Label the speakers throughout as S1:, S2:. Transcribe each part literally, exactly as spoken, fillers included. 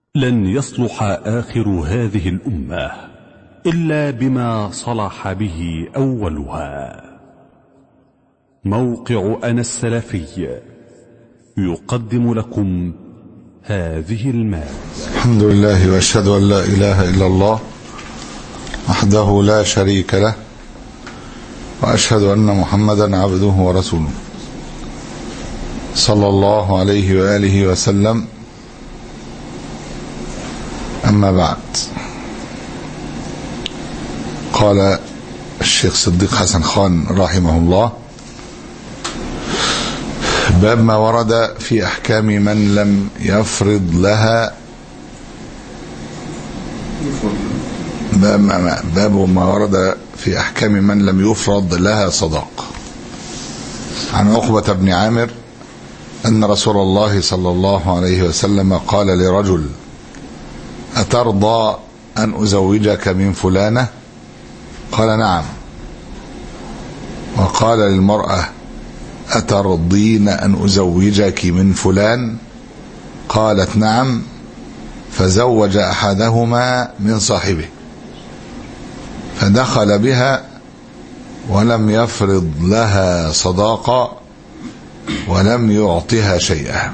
S1: لن يصلح آخر هذه الأمة إلا بما صلح به أولها. موقع أنا السلفي يقدم لكم هذه المادة.
S2: الحمد لله وأشهد أن لا إله إلا الله وحده لا شريك له، وأشهد أن محمدا عبده ورسوله صلى الله عليه وآله وسلم. أما بعد، قال الشيخ صديق حسن خان رحمه الله: باب ما ورد في أحكام من لم يفرض لها باب ما, باب ما ورد في أحكام من لم يفرض لها صداق. عن عقبة بن عامر أن رسول الله صلى الله عليه وسلم قال لرجل: أترضى أن أزوجك من فلانة؟ قال: نعم. وقال للمرأة: أترضين أن أزوجك من فلان؟ قالت: نعم. فزوج أحدهما من صاحبه، فدخل بها ولم يفرض لها صداقة ولم يعطها شيئا،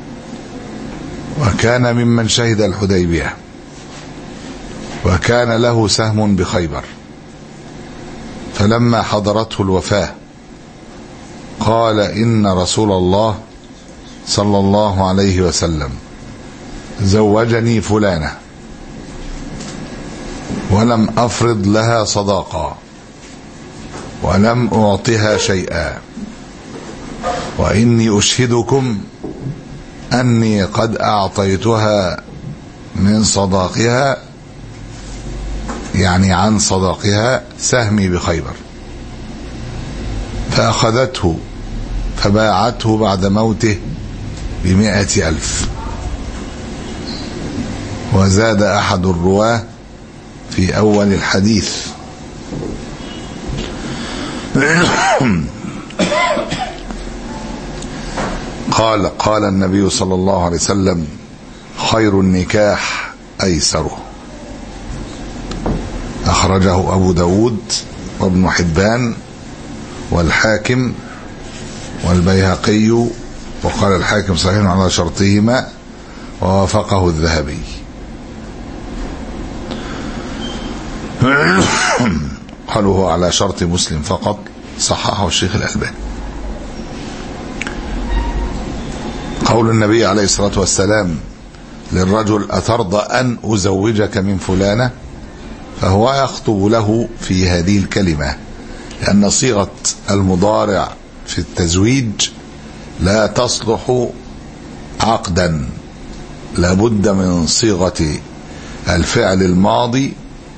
S2: وكان ممن شهد الحديبية، وكان له سهم بخيبر. فلما حضرته الوفاة قال: إن رسول الله صلى الله عليه وسلم زوجني فلانة ولم أفرض لها صداقة ولم أعطها شيئا، وإني أشهدكم أني قد أعطيتها من صداقها، يعني عن صداقها، سهمي بخيبر، فأخذته فباعته بعد موته بمائة ألف. وزاد أحد الرواه في أول الحديث: قال قال النبي صلى الله عليه وسلم: خير النكاح أيسره. أخرجه أبو داود وابن حبان والحاكم والبيهقي، وقال الحاكم صحيح على شرطهما، ووافقه الذهبي. قالوا على شرط مسلم فقط، صححه الشيخ الألباني. قول النبي عليه الصلاة والسلام للرجل: أترضى أن أزوجك من فلانة؟ فهو يخطب له في هذه الكلمة، لأن صيغة المضارع في التزويج لا تصلح عقدا، لا بد من صيغة الفعل الماضي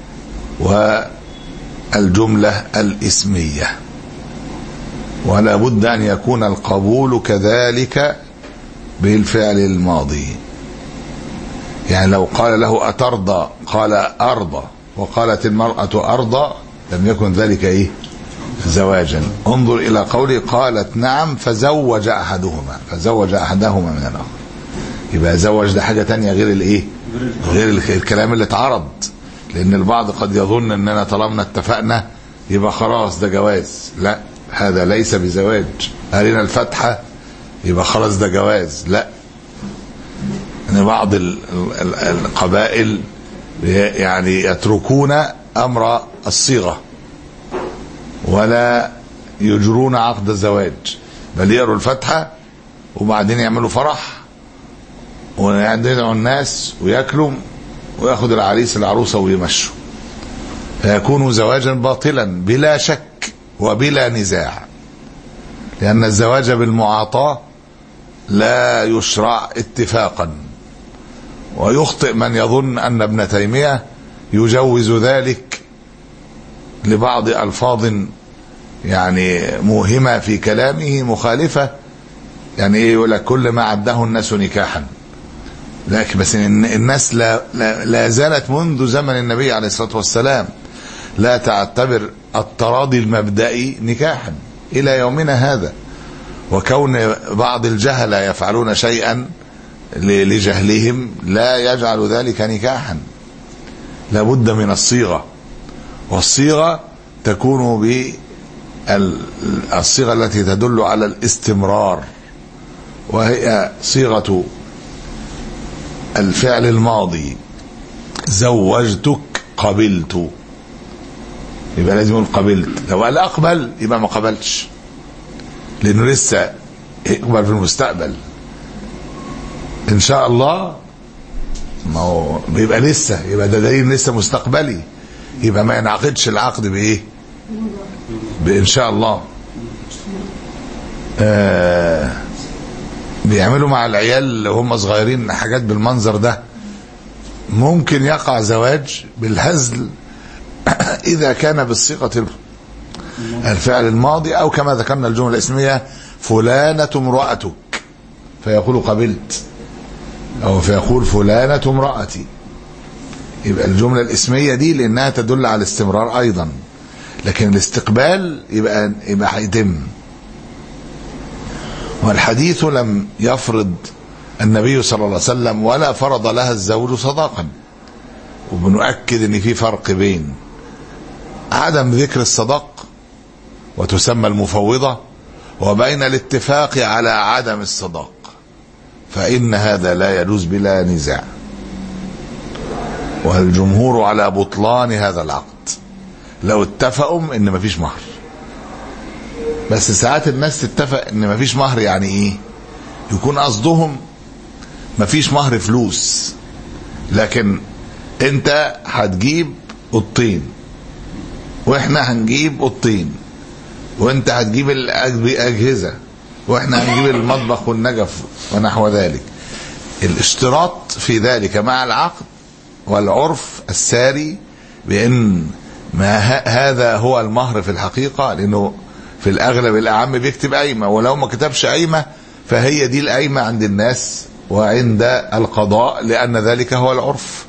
S2: والجملة الاسمية، ولا بد أن يكون القبول كذلك بالفعل الماضي. يعني لو قال له: أترضى؟ قال: أرضى. وقالت المرأة: أرضى، لم يكن ذلك إيه؟ زواجا. انظر إلى قوله: قالت: نعم. فزوج أحدهما فزوج أحدهما من الآخر. يبقى زوج ده حاجة تانية غير الإيه؟ غير الكلام اللي اتعرض، لأن البعض قد يظن أننا طالما اتفقنا يبقى خلاص ده جواز. لا، هذا ليس بزواج. قالنا الفتحة يبقى خلاص ده جواز. لا، ان بعض القبائل يعني يتركون امر الصيغه ولا يجرون عقد الزواج، بل يقروا الفتحه وبعدين يعملوا فرح ويدعوا الناس وياكلوا وياخد العريس العروسه ويمشوا، فيكون زواجا باطلا بلا شك وبلا نزاع، لأن الزواج بالمعاطاة لا يشرع اتفاقا. ويخطئ من يظن أن ابن تيمية يجوز ذلك لبعض ألفاظ يعني موهمة في كلامه مخالفة، يعني ايه؟ يقول لك كل ما عده الناس نكاحا. لكن بس الناس لا, لا, لا زالت منذ زمن النبي عليه الصلاة والسلام لا تعتبر التراضي المبدئي نكاحا إلى يومنا هذا. وكون بعض الجهلة يفعلون شيئا لجهلهم لا يجعل ذلك نكاحا، لابد من الصيغة، والصيغة تكون بالصيغة التي تدل على الاستمرار، وهي صيغة الفعل الماضي. زوجتك قبلت، يبقى لازم يقول قبلت. لو قال اقبل يبقى ما قبلش، لانه لسه يقبل في المستقبل ان شاء الله، ما هو بيبقى لسه، يبقى ده دليل لسه مستقبلي، يبقى ما ينعقدش العقد بايه؟ بان شاء الله. آه بيعملوا مع العيال اللي هم صغيرين حاجات بالمنظر ده. ممكن يقع زواج بالهزل اذا كان بالصيغه الفعل الماضي، او كما ذكرنا الجمله الاسميه فلانه امراتك فيقول قبلت، او فيقول فلانه امراتي. يبقى الجمله الاسميه دي لانها تدل على الاستمرار ايضا، لكن الاستقبال يبقى يبقى هيتم. والحديث لم يفرض النبي صلى الله عليه وسلم ولا فرض لها الزوج صداقا، وبنؤكد ان في فرق بين عدم ذكر الصداق وتسمى المفوضة، وبين الاتفاق على عدم الصداق، فإن هذا لا يجوز بلا نزاع. والجمهور على بطلان هذا العقد لو اتفقوا ان مفيش مهر. بس ساعات الناس تتفق ان مفيش مهر، يعني ايه؟ يكون قصدهم مفيش مهر فلوس، لكن انت هتجيب قطين واحنا هنجيب قطين، وانت هتجيب الاجهزه واحنا هنجيب المطبخ والنجف ونحو ذلك. الاشتراط في ذلك مع العقد والعرف الساري بان ما هذا هو المهر في الحقيقه، لانه في الاغلب الاعم بيكتب قايمه، ولو ما كتبش قايمه فهي دي القايمه عند الناس وعند القضاء، لان ذلك هو العرف.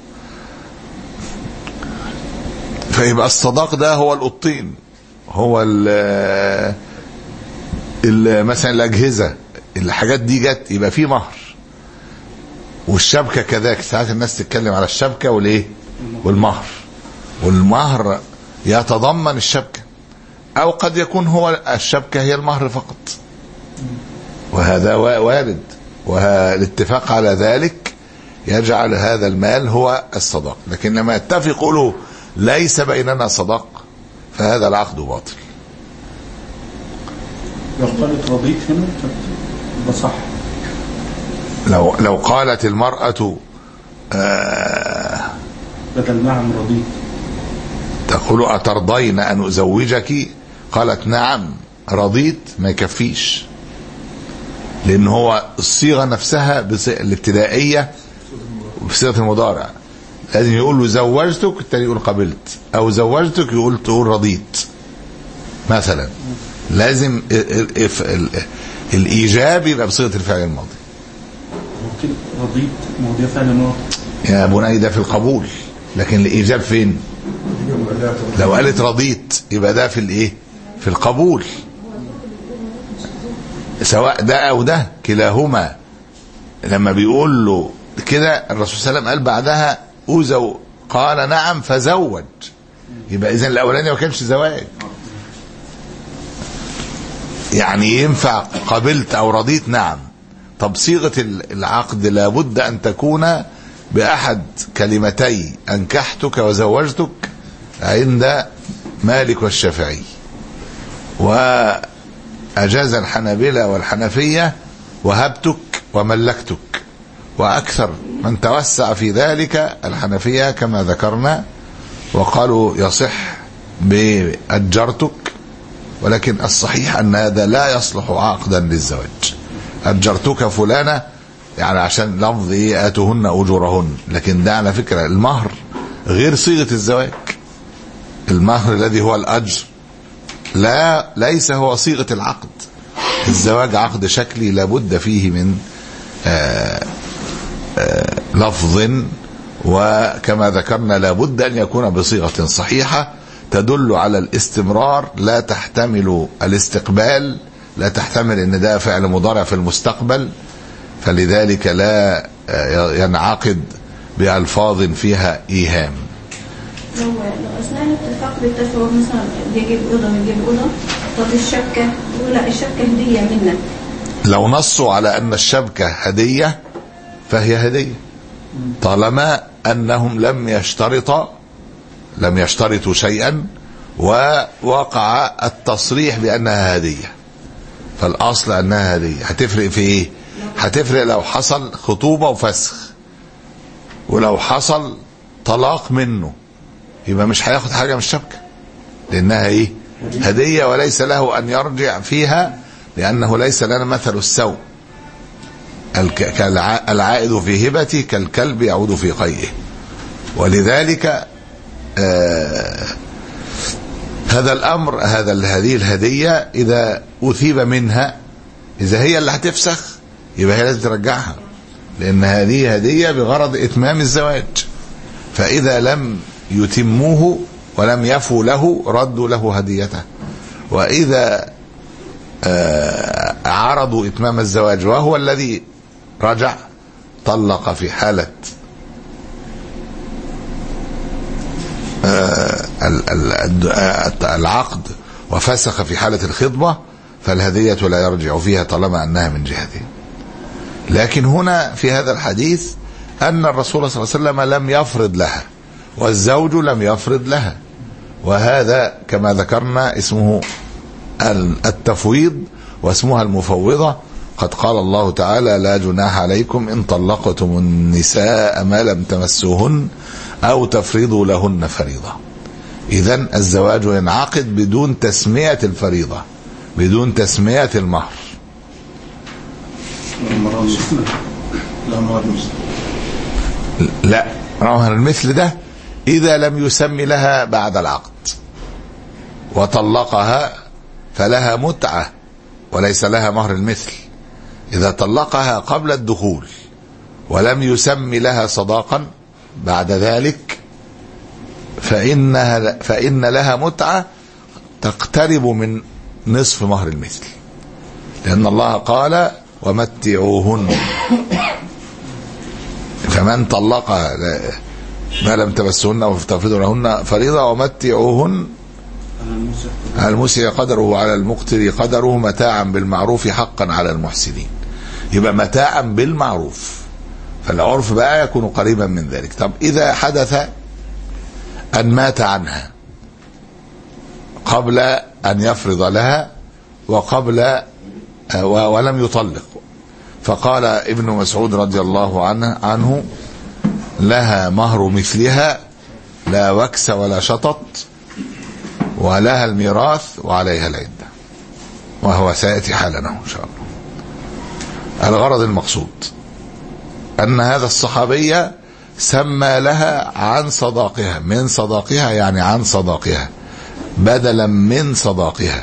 S2: فيبقى الصداق ده هو القطين، هو ال مثلا الاجهزه، الحاجات دي جت يبقى في مهر. والشبكه كذلك، ساعات الناس تتكلم على الشبكه والايه والمهر، والمهر يتضمن الشبكه، او قد يكون هو الشبكه هي المهر فقط، وهذا وارد. والاتفاق على ذلك يجعل هذا المال هو الصداق. لكن لما يتفقوا له ليس بيننا صداق فهذا العقد باطل.
S3: لو قالت رضيت هنا ده صح.
S2: لو لو قالت المرأة آه
S3: بدل نعم رضيت،
S2: تقول أترضين أن أزوجك؟ قالت نعم رضيت، ما يكفيش، لأن هو الصيغة نفسها الابتدائية بصيغة المضارع لازم يقول له زوجتك، التاني يقول قبلت، أو زوجتك يقول تقول رضيت مثلا. لازم الإيجاب يبقى بصيغة الفعل الماضي.
S3: ممكن رضيت ما هو ده فعل ماضي
S2: يا بني، ده في القبول، لكن الإيجاب فين؟ لو قالت رضيت يبقى ده في الإيه؟ في القبول، سواء ده أو ده كلاهما. لما بيقول له كده الرسول صلى الله عليه وسلم قال بعدها أوزو، قال نعم فزوج، يبقى إذن الأولاني ما كانش زواج. يعني ينفع قبلت أو رضيت نعم. طب صيغة العقد لابد أن تكون بأحد كلمتي أنكحتك وزوجتك عند مالك والشافعي، وأجاز الحنابلة والحنفية وهبتك وملكتك، وأكثر من توسع في ذلك الحنفية كما ذكرنا، وقالوا يصح بأجرتك، ولكن الصحيح أن هذا لا يصلح عقدا للزواج. أجرتك فلانة يعني عشان لفظ إيه آتوهن أجورهن، لكن ده على فكرة المهر غير صيغة الزواج. المهر الذي هو الأجر لا ليس هو صيغة العقد. الزواج عقد شكلي لابد فيه من آآ آآ لفظ، وكما ذكرنا لابد أن يكون بصيغة صحيحة تدل على الاستمرار، لا تحتمل الاستقبال، لا تحتمل ان ده فعل مضارع في المستقبل، فلذلك لا ينعقد بألفاظ فيها إيهام.
S4: لو لو أثناء الاتفاق بيتفقوا مثلا يجيب أوضة ويجيب أوضة، طب الشبكة ولا الشبكة هدية منك؟
S2: لو نصوا على أن الشبكة هدية فهي هدية، طالما أنهم لم يشترطوا لم يشترطوا شيئا ووقع التصريح بأنها هدية، فالأصل أنها هدية. هتفرق في إيه؟ هتفرق لو حصل خطوبة وفسخ، ولو حصل طلاق منه يبقى مش هياخد حاجة من الشبكة، لأنها إيه؟ هدية، وليس له أن يرجع فيها، لأنه ليس لنا مثل السوء. العائد في هبته كالكلب يعود في قيئه. ولذلك آه هذا الأمر، هذا هذه الهدية إذا أثيب منها، إذا هي اللي هتفسخ يبقى هي لازم ترجعها، لأن هذه هدية بغرض إتمام الزواج. فإذا لم يتموه ولم يفوا له ردوا له هديته. وإذا آه عرضوا إتمام الزواج وهو الذي رجع، طلق في حالة آه العقد وفسخ في حالة الخطبة، فالهدية لا يرجع فيها طالما أنها من جهته. لكن هنا في هذا الحديث أن الرسول صلى الله عليه وسلم لم يفرض لها والزوج لم يفرض لها، وهذا كما ذكرنا اسمه التفويض واسمها المفوضة. قد قال الله تعالى: لا جناح عليكم إن طلقتم النساء ما لم تمسوهن أو تفرضوا لهن فريضة. إذن الزواج ينعقد بدون تسمية الفريضة، بدون تسمية المهر. لا، مهر المثل ده إذا لم يسمي لها بعد العقد وطلقها فلها متعة وليس لها مهر المثل. إذا طلقها قبل الدخول ولم يسمي لها صداقا بعد ذلك فإنها فإن لها متعة تقترب من نصف مهر المثل، لأن الله قال: ومتعوهن. فمن طلق ما لم تمسهن وتفرضوا لهن فريضة ومتعوهن على المسيء قدره وعلى المقتر قدره متاعا بالمعروف حقا على المحسنين. يبقى متاعا بالمعروف، فالعرف بقى يكون قريبا من ذلك. طب إذا حدث أن مات عنها قبل أن يفرض لها وقبل ولم يطلق، فقال ابن مسعود رضي الله عنه, عنه لها مهر مثلها لا وكس ولا شطط، ولها الميراث وعليها العدة، وهو سيأتي حالنا إن شاء الله. الغرض المقصود أن هذا الصحابية سمى لها عن صداقها، من صداقها يعني عن صداقها بدلا من صداقها،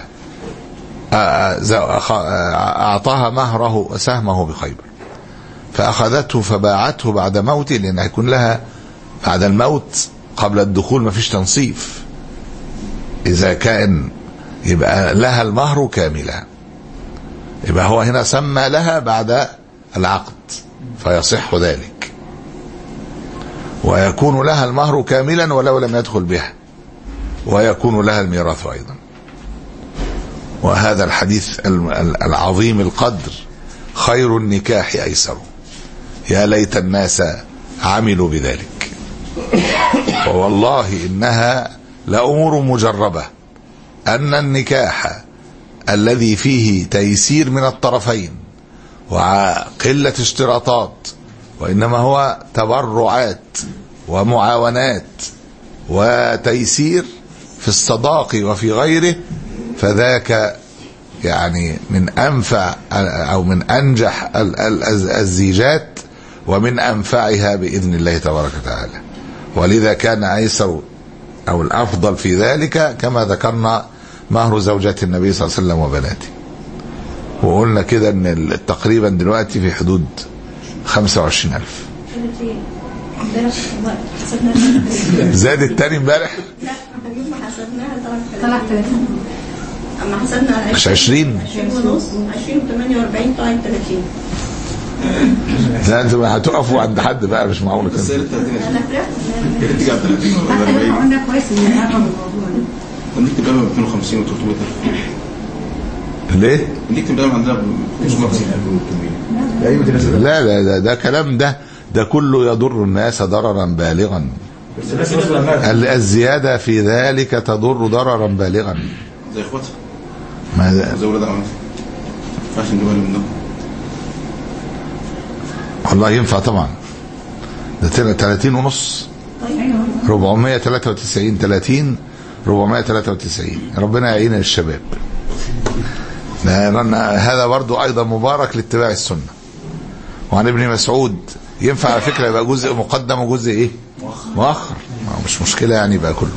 S2: أعطاها مهره سهمه بخيبر، فأخذته فباعته بعد موته، لأن هيكون لها بعد الموت قبل الدخول ما فيش تنصيف. إذا كان يبقى لها المهر كاملا، يبقى هو هنا سمى لها بعد العقد فيصح ذلك، ويكون لها المهر كاملا ولو لم يدخل بها، ويكون لها الميراث أيضا. وهذا الحديث العظيم القدر: خير النكاح أيسر، يا ليت الناس عملوا بذلك. والله إنها لأمور مجربة، أن النكاح الذي فيه تيسير من الطرفين وقلة اشتراطات، وإنما هو تبرعات ومعاونات وتيسير في الصداق وفي غيره، فذاك يعني من أنفع أو من أنجح الزيجات ومن أنفعها بإذن الله تبارك وتعالى. ولذا كان أيسر أو الأفضل في ذلك كما ذكرنا مهر زوجات النبي صلى الله عليه وسلم وبناته. وقلنا كده ان تقريبا دلوقتي في حدود خمسة وعشرين ألف. زاد التاني امبارح؟
S4: لا ما حسبناها طلعت ثلاثين. اما حسبنا على
S2: مش عشرين
S4: عشرين ونص، عشرين وثمانية وأربعين طلعت ثلاثين.
S2: لا انتوا هتقفوا عند حد بقى مش معقول كده.
S3: بس هي ثلاثين
S4: انا فرحت
S3: يا ريت تيجي على ثلاثين ولا
S5: حتى لو
S3: أربعين.
S5: قلنا كويس ان نعرف الموضوع ده.
S3: نكتب بقى مئتين وخمسين وثلاثمائة ألف.
S2: ليه؟
S3: نكتب بقى عندنا ب خمسمائة وخمسين.
S2: لا لا لا ده كلام ده ده كله يضر الناس ضررا بالغا. الزيادة في ذلك تضر ضررا بالغا.
S3: زي اخواتها
S2: ما
S3: زي ولاد عمتها. ما ينفعش نجيبها منهم.
S2: والله ينفع طبعا. ده ثلاثين ونص. أربعمائة وثلاثة وتسعين ثلاثين أربعمائة وثلاثة وتسعين. ربنا يعين الشباب. هذا برضو أيضا مبارك لاتباع السنة. وعن ابن مسعود ينفع على فكرة يبقى جزء مقدم وجزء ايه مؤخر، مش مشكلة يعني يبقى كله.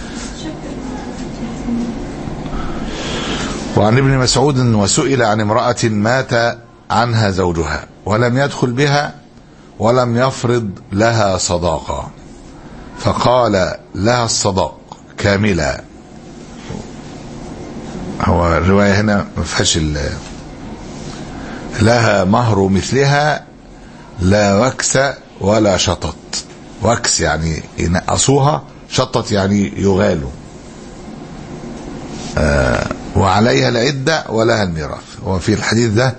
S2: وعن ابن مسعود وسئل عن امرأة مات عنها زوجها ولم يدخل بها ولم يفرض لها صداقة، فقال لها الصداق كاملا. هو الرواية هنا ما فيهاش لها مهر مثلها لا وكس ولا شطط. وكس يعني ينقصوها، شطط يعني يغالوا. آه وعليها العدة ولها الميراث. وفي الحديث ده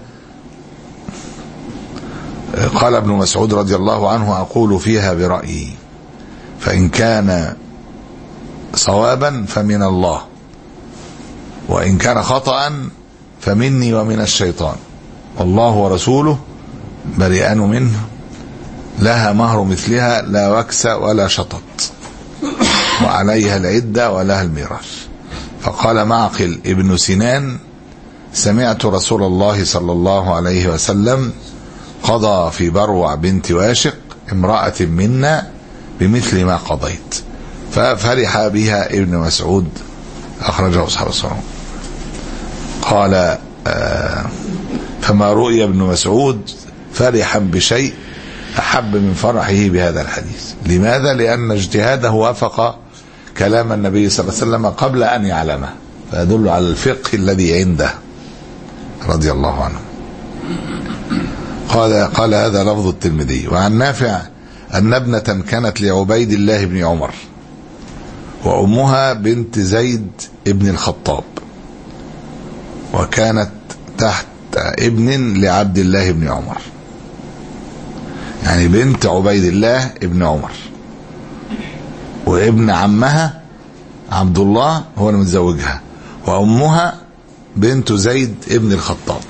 S2: قال ابن مسعود رضي الله عنه أقول فيها برأيي، فإن كان صوابا فمن الله، وإن كان خطأ فمني ومن الشيطان، والله ورسوله بريئان منه. لها مهر مثلها لا وكس ولا شطط، وعليها العدة ولها الميراث. فقال معقل ابن سنان سمعت رسول الله صلى الله عليه وسلم قضى في بروع بنت واشق امرأة منا بمثل ما قضيت، ففرح بها ابن مسعود. أخرجه أصحاب السنن. قال آه فما رؤي ابن مسعود فرحا بشيء أحب من فرحه بهذا الحديث. لماذا؟ لأن اجتهاده وافق كلام النبي صلى الله عليه وسلم قبل أن يعلمه، فيدل على الفقه الذي عنده رضي الله عنه. قال قال هذا لفظ الترمذي. وعن نافع أن ابنة كانت لعبيد الله بن عمر وأمها بنت زيد ابن الخطاب، وكانت تحت ابن لعبد الله بن عمر، يعني بنت عبيد الله ابن عمر، وابن عمها عبد الله هو اللي متزوجها، وأمها بنت زيد ابن الخطاب،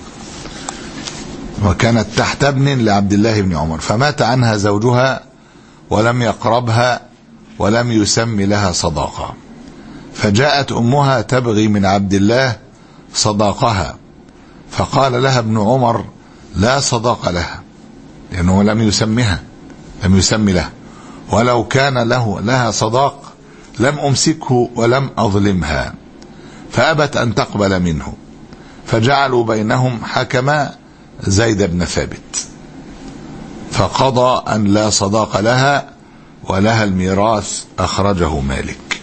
S2: وكانت تحت ابن لعبد الله بن عمر، فمات عنها زوجها ولم يقربها ولم يسمي لها صداقة، فجاءت أمها تبغي من عبد الله صداقها، فقال لها ابن عمر لا صداق لها، لأنه لم يسمها لم يسمي لها، ولو كان له لها صداق لم أمسكه ولم أظلمها، فأبت أن تقبل منه، فجعلوا بينهم حكما زيد بن ثابت، فقضى أن لا صداق لها ولها الميراث. أخرجه مالك.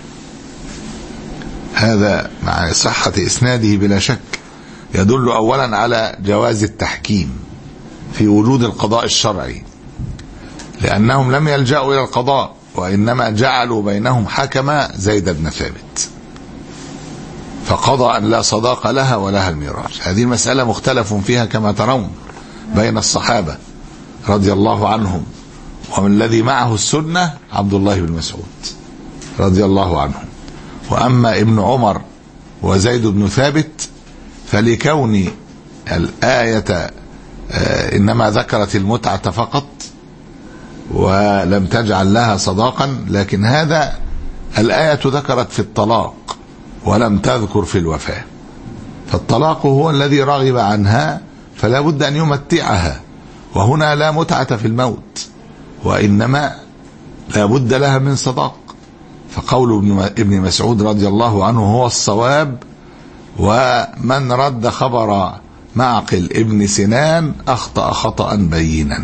S2: هذا مع صحة إسناده بلا شك يدل أولا على جواز التحكيم في وجود القضاء الشرعي، لأنهم لم يلجأوا إلى القضاء وإنما جعلوا بينهم حكما زيد بن ثابت، فقضى أن لا صداق لها ولها الميراث. هذه المسألة مختلف فيها كما ترون بين الصحابة رضي الله عنهم، ومن الذي معه السنة عبد الله بن مسعود رضي الله عنه. وأما ابن عمر وزيد بن ثابت فلكون الآية إنما ذكرت المتعة فقط ولم تجعل لها صداقا، لكن هذا الآية ذكرت في الطلاق ولم تذكر في الوفاة، فالطلاق هو الذي رغب عنها فلا بد أن يمتعها، وهنا لا متعة في الموت وإنما لا بد لها من صداق. فقول ابن مسعود رضي الله عنه هو الصواب، ومن رد خبر معقل ابن سنان أخطأ خطأ بينا.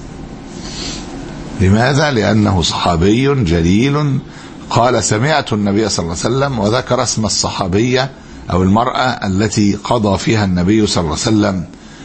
S2: لماذا؟ لأنه صحابي جليل قال سمعت النبي صلى الله عليه وسلم، وذكر اسم الصحابية أو المرأة التي قضى فيها النبي صلى الله عليه وسلم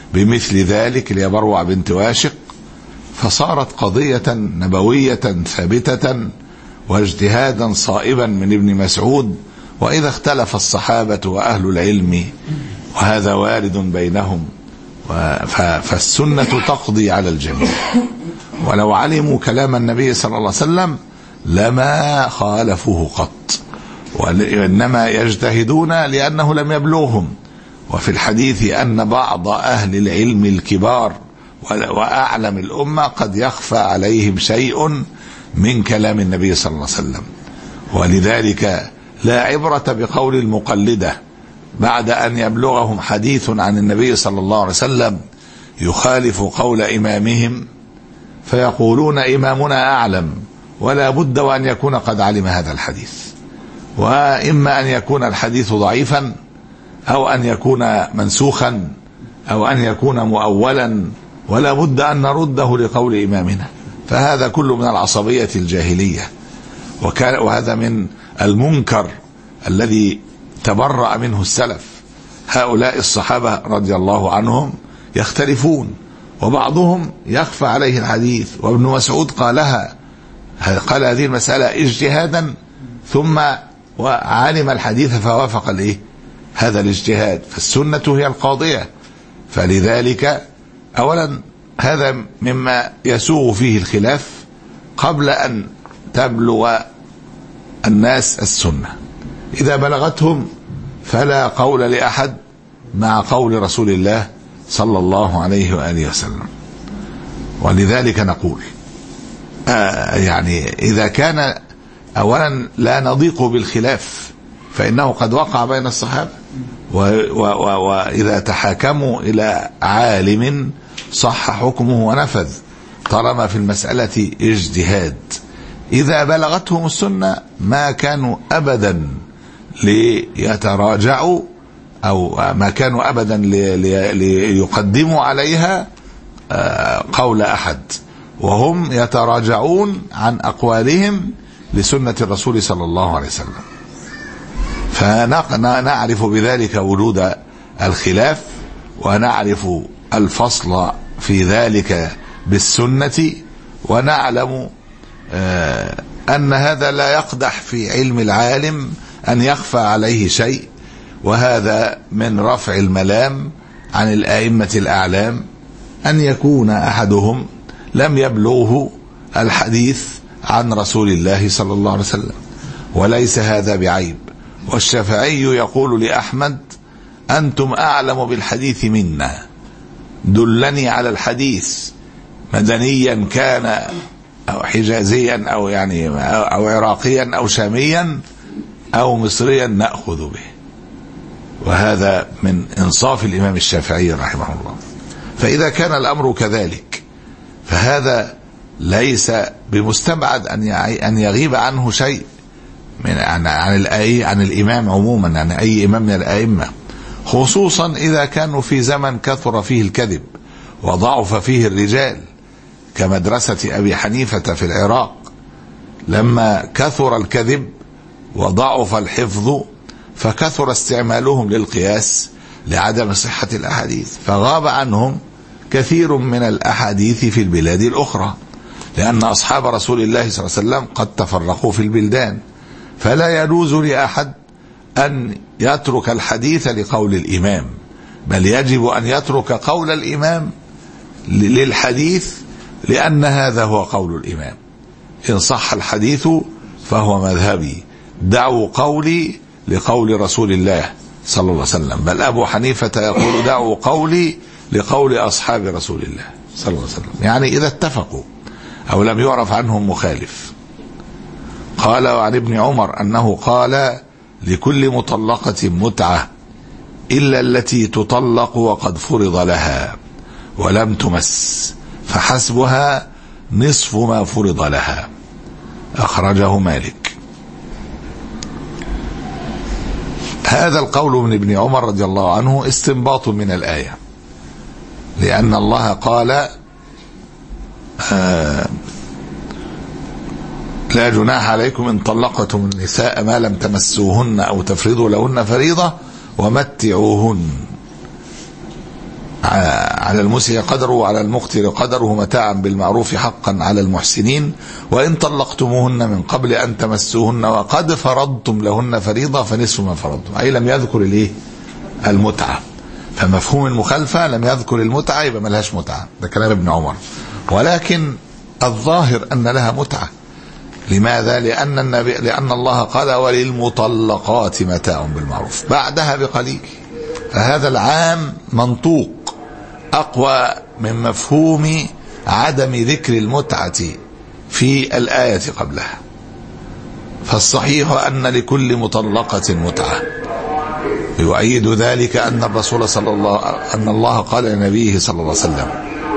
S2: بمثل ذلك ليبروع بنت واشق، فصارت قضية نبوية ثابتة واجتهادا صائبا من ابن مسعود. وإذا اختلف الصحابة وأهل العلم وهذا وارد بينهم فالسنة تقضي على الجميع، ولو علموا كلام النبي صلى الله عليه وسلم لما خالفوه قط، وإنما يجتهدون لأنه لم يبلغهم. وفي الحديث أن بعض أهل العلم الكبار وأعلم الأمة قد يخفى عليهم شيء من كلام النبي صلى الله عليه وسلم، ولذلك لا عبرة بقول المقلدة بعد أن يبلغهم حديث عن النبي صلى الله عليه وسلم يخالف قول إمامهم فيقولون إمامنا أعلم، ولا بد وأن يكون قد علم هذا الحديث، وإما أن يكون الحديث ضعيفا أو أن يكون منسوخا أو أن يكون مؤولا، ولا بد أن نرده لقول إمامنا. فهذا كله من العصبية الجاهلية، وكان وهذا من المنكر الذي تبرأ منه السلف. هؤلاء الصحابة رضي الله عنهم يختلفون، وبعضهم يخفى عليه الحديث، وابن مسعود قالها قال هذه المسألة اجتهادا ثم وعلم الحديث فوافق الايه هذا الاجتهاد، فالسنة هي القاضية. فلذلك أولا هذا مما يسوغ فيه الخلاف قبل أن تبلغ الناس السنة. إذا بلغتهم فلا قول لأحد مع قول رسول الله صلى الله عليه وآله وسلم. ولذلك نقول آه يعني إذا كان أولا لا نضيق بالخلاف فإنه قد وقع بين الصحابة، وإذا تحاكموا إلى عالم صح حكمه ونفذ طالما في المسألة اجتهاد. إذا بلغتهم السنة ما كانوا أبدا ليتراجعوا أو ما كانوا أبدا ليقدموا عليها قول أحد، وهم يتراجعون عن أقوالهم لسنة الرسول صلى الله عليه وسلم. فنعرف بذلك وجود الخلاف، ونعرف الفصل في ذلك بالسنة، ونعلم أن هذا لا يقدح في علم العالم أن يخفى عليه شيء، وهذا من رفع الملام عن الآئمة الأعلام أن يكون أحدهم لم يبلغه الحديث عن رسول الله صلى الله عليه وسلم، وليس هذا بعيب. والشافعي يقول لأحمد أنتم أعلم بالحديث منا، دلني على الحديث مدنيا كان أو حجازيا أو يعني أو عراقيا أو شاميا أو مصريا نأخذ به. وهذا من إنصاف الإمام الشافعي رحمه الله. فإذا كان الأمر كذلك فهذا ليس بمستبعد أن يغيب عنه شيء من عن عن, عن الإمام عموما، عن أي إمام من الأئمة، خصوصا إذا كانوا في زمن كثر فيه الكذب وضعف فيه الرجال، كمدرسة أبي حنيفة في العراق لما كثر الكذب وضعف الحفظ فكثر استعمالهم للقياس لعدم صحة الأحاديث، فغاب عنهم كثير من الأحاديث في البلاد الأخرى، لأن أصحاب رسول الله صلى الله عليه وسلم قد تفرقوا في البلدان. فلا يجوز لأحد أن يترك الحديث لقول الإمام، بل يجب أن يترك قول الإمام للحديث، لأن هذا هو قول الإمام. إن صح الحديث فهو مذهبي، دعوا قولي لقول رسول الله صلى الله عليه وسلم. بل أبو حنيفة يقول دعوا قولي لقول أصحاب رسول الله صلى الله عليه وسلم، يعني إذا اتفقوا أو لم يعرف عنهم مخالف. قال عن ابن عمر أنه قال لكل مطلقة متعة إلا التي تطلق وقد فرض لها ولم تمس، فحسبها نصف ما فرض لها. أخرجه مالك. هذا القول من ابن عمر رضي الله عنه استنباط من الآية، لأن الله قال آه لا جناح عليكم إن طلقتم النساء ما لم تمسوهن أو تفرضوا لهن فريضة ومتعوهن على المسيء قدره وعلى المقتر قدره متاعا بالمعروف حقا على المحسنين، وإن طلقتموهن من قبل أن تمسوهن وقد فرضتم لهن فريضة فنصف ما فرضتم، أي لم يذكر الإيه؟ المتعة. فمفهوم المخالفة لم يذكر المتعة يبقى ما لهاش متعة، ده كلام ابن عمر. ولكن الظاهر أن لها متعة. لماذا؟ لأن النبي لأن الله قال وللمطلقات متاع بالمعروف بعدها بقليل، فهذا العام منطوق أقوى من مفهوم عدم ذكر المتعة في الآية قبلها. فالصحيح أن لكل مطلقة متعة. يؤيد ذلك أن الرسول صلى الله أن الله قال لنبيه صلى الله عليه وسلم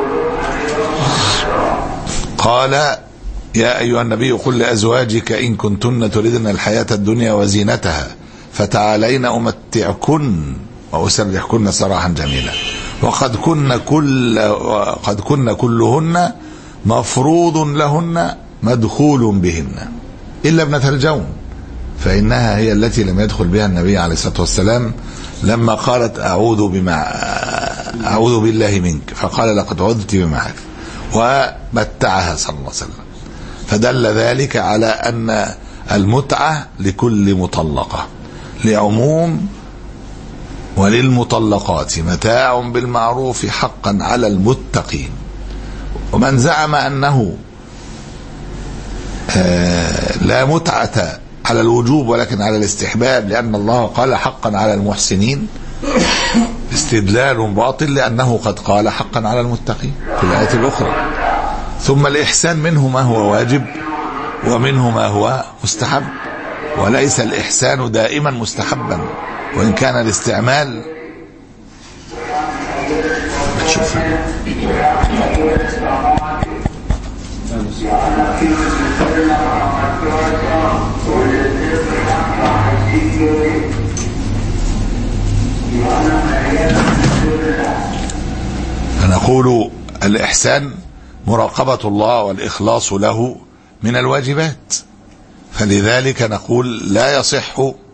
S2: قال يا أيها النبي قل لأزواجك إن كنتن تردن الحياة الدنيا وزينتها فتعالين أمتعكن وأسرحكن سراحا جميلا وقد كن كل قد كن كلهن مفروض لهن مدخول بهن إلا ابنة الجون فإنها هي التي لم يدخل بها النبي عليه الصلاة والسلام لما قالت أعوذ بما أعوذ بالله منك، فقال لقد عذت بمعك ومتعها صلى الله عليه وسلم. فدل ذلك على أن المتعة لكل مطلقة لعموم وللمطلقات متاع بالمعروف حقا على المتقين. ومن زعم أنه لا متعة على الوجوب ولكن على الاستحباب لأن الله قال حقا على المحسنين استدلال باطل، لأنه قد قال حقا على المتقين في الآية الأخرى. ثم الإحسان منه ما هو واجب ومنه ما هو مستحب، وليس الإحسان دائما مستحبا وإن كان الاستعمال شوف نقول الإحسان مراقبة الله والإخلاص له من الواجبات، فلذلك نقول لا يصح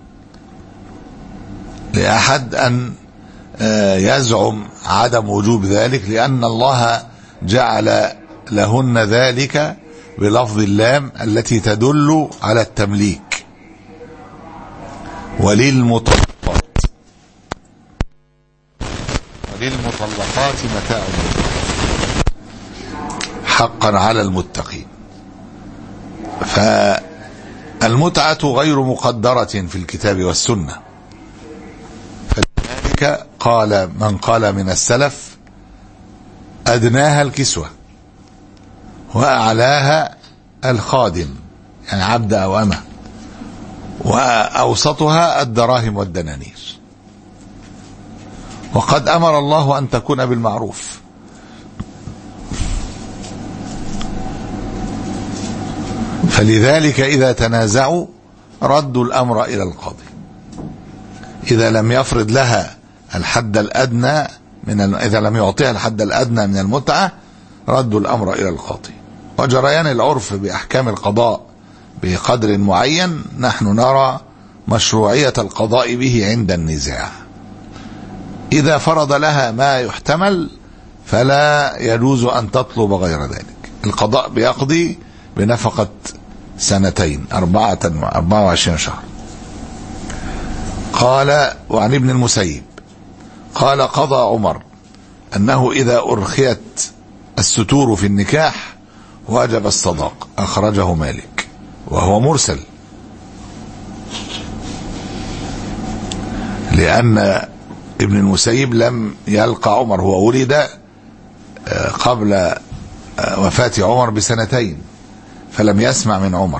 S2: لأحد أن يزعم عدم وجوب ذلك، لأن الله جعل لهن ذلك بلفظ اللام التي تدل على التمليك. وللمطلقات وللمطلقات متاع حقا على المتقين. فالمتعة غير مقدرة في الكتاب والسنة، فلذلك قال من قال من السلف أدناها الكسوة وأعلاها الخادم يعني عبد أو أمة، وأوسطها الدراهم والدنانير. وقد أمر الله أن تكون بالمعروف، فلذلك إذا تنازعوا ردوا الأمر إلى القاضي، إذا لم يفرض لها الحد الأدنى من إذا لم يعطيها الحد الأدنى من المتعة ردوا الأمر إلى القاضي. وجريان العرف بأحكام القضاء بقدر معين نحن نرى مشروعية القضاء به عند النزاع. إذا فرض لها ما يحتمل فلا يجوز أن تطلب غير ذلك. القضاء بيقضي بنفقة سنتين أربعة أربعة وعشرين شهر. قال وعن ابن المسيب قال قضى عمر أنه إذا أرخيت الستور في النكاح وجب الصداق، أخرجه مالك وهو مرسل، لأن ابن المسيب لم يلقى عمر، هو ولد قبل وفاة عمر بسنتين فلم يسمع من عمر،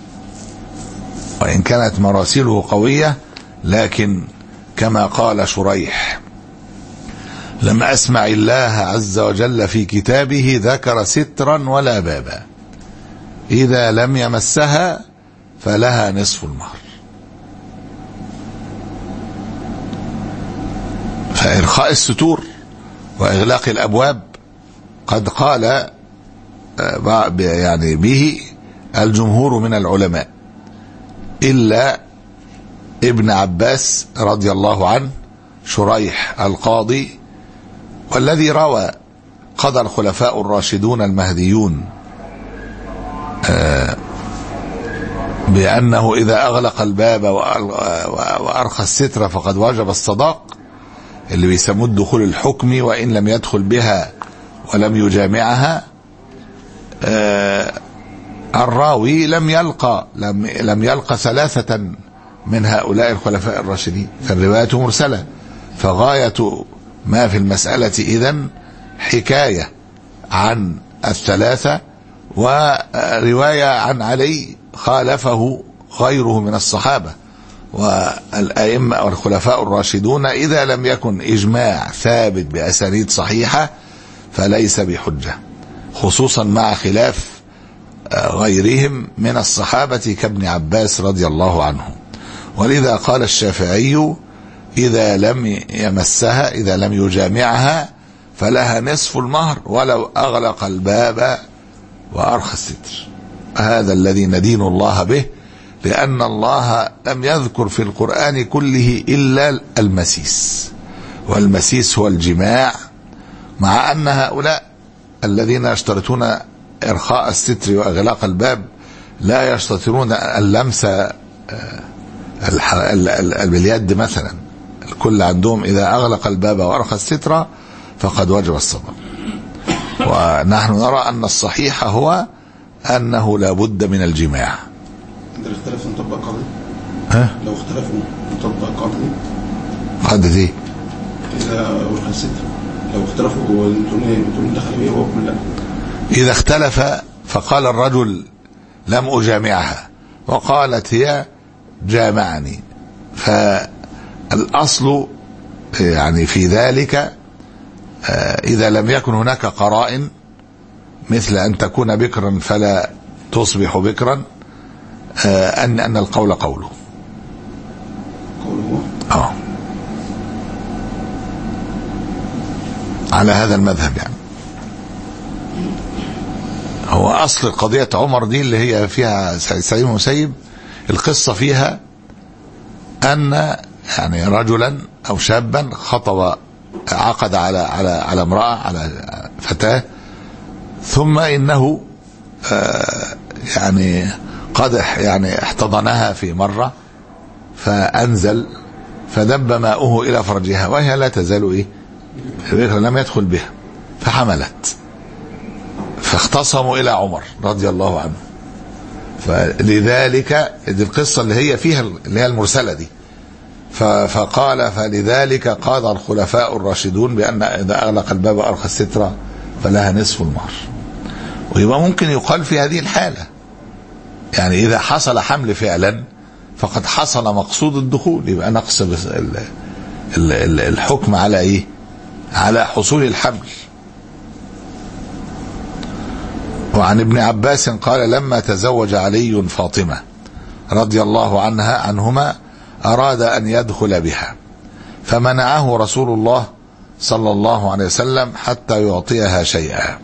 S2: وإن كانت مراسيله قوية لكن كما قال شريح لم أسمع الله عز وجل في كتابه ذكر سترا ولا بابا، إذا لم يمسها فلها نصف المهر. فإرخاء الستور وإغلاق الأبواب قد قال يعني به الجمهور من العلماء إلا ابن عباس رضي الله عنه، شريح القاضي والذي روى قضى الخلفاء الراشدون المهديون بأنه إذا أغلق الباب وأرخى الستر فقد وجب الصداق، اللي بيسموه الدخول الحكمي وإن لم يدخل بها ولم يجامعها، الراوي لم يلقى لم لم يلقى ثلاثة من هؤلاء الخلفاء الراشدين، فالرواية مرسلة. فغاية ما في المسألة إذن حكاية عن الثلاثة، ورواية عن علي خالفه غيره من الصحابة. والأئمة والخلفاء الراشدون إذا لم يكن إجماع ثابت بأسانيد صحيحة فليس بحجة، خصوصا مع خلاف غيرهم من الصحابة كابن عباس رضي الله عنه. ولذا قال الشافعي إذا لم يمسها إذا لم يجامعها فلها نصف المهر ولو أغلق الباب وأرخى الستر. هذا الذي ندين الله به، لأن الله لم يذكر في القرآن كله إلا المسيس، والمسيس هو الجماع، مع أن هؤلاء الذين يشترطون إرخاء الستر وإغلاق الباب لا يشترطون اللمس باليد مثلا. الكل عندهم إذا أغلق الباب وأرخى الستر فقد وجب الصداق. ونحن نرى أن الصحيح هو أنه لا بد من الجماع.
S3: لو اختلفوا نطبق قاعدة؟
S2: ها؟
S3: لو اختلفوا نطبق قاعدة؟
S2: قاعدة ايه؟
S3: إذا أرخى الستر لو اختلفوا انتم دخلوا ايه وكل لا.
S2: إذا اختلف فقال الرجل لم أجامعها وقالت هي جامعني، فالأصل يعني في ذلك إذا لم يكن هناك قرائن مثل أن تكون بكرا فلا تصبح بكرا أن أن القول قوله
S3: قوله
S2: آه على هذا المذهب. يعني هو أصل قضية عمر دي اللي هي فيها سعيد بن المسيب، القصة فيها أن يعني رجلا أو شابا خطب عقد على على على امرأة على فتاة، ثم إنه يعني قد يعني احتضنها في مرة فأنزل فدب ماؤه إلى فرجها وهي لا تزال إيه لم يدخل بها، فحملت، فاختصموا إلى عمر رضي الله عنه. فلذلك دي القصة اللي هي فيها اللي هي المرسلة دي، فقال فلذلك قاضى الخلفاء الراشدون بأن إذا أغلق الباب أرخى السترة فلها نصف المهر. ويبقى ممكن يقال في هذه الحالة يعني إذا حصل حمل فعلا فقد حصل مقصود الدخول، يبقى نقصد الحكم على إيه؟ على حصول الحمل. وعن ابن عباس قال لما تزوج علي فاطمة رضي الله عنها عنهما أراد أن يدخل بها فمنعه رسول الله صلى الله عليه وسلم حتى يعطيها شيئا،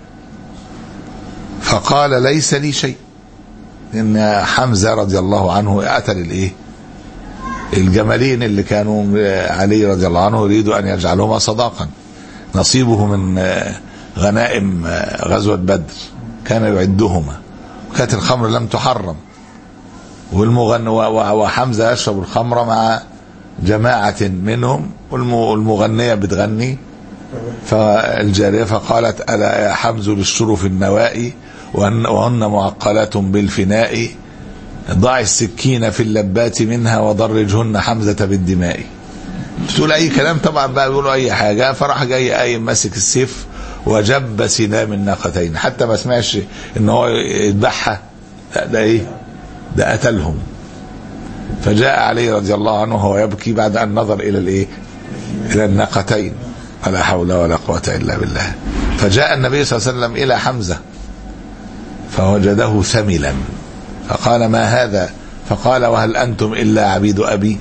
S2: فقال ليس لي شيء، إن حمزة رضي الله عنه قتل الإيه الجملين اللي كانوا علي رضي الله عنه يريد أن يجعلهما صداقا، نصيبه من غنائم غزوة بدر كان يعدهما، وكانت الخمر لم تحرم، والمغن وحمزة يشرب الخمر مع جماعة منهم، والمغنية بتغني، فالجارية فقالت ألا يا حمز للشرف النوائي وهن معقلات بالفناء، ضع السكين في اللبات منها وضرجهن حمزة بالدماء. بتقول أي كلام طبعا بقى، بيقولوا أي حاجة، فراح جاي أي ماسك السيف وجب سنام الناقتين، حتى ما سمعش ان هو يذبحها، ده ايه ده قتلهم. فجاء علي رضي الله عنه وهو يبكي بعد ان نظر الى الايه الى الناقتين، ولا حول ولا قوة الا بالله. فجاء النبي صلى الله عليه وسلم الى حمزة فوجده ثملا فقال ما هذا؟ فقال وهل انتم الا عبيد ابي؟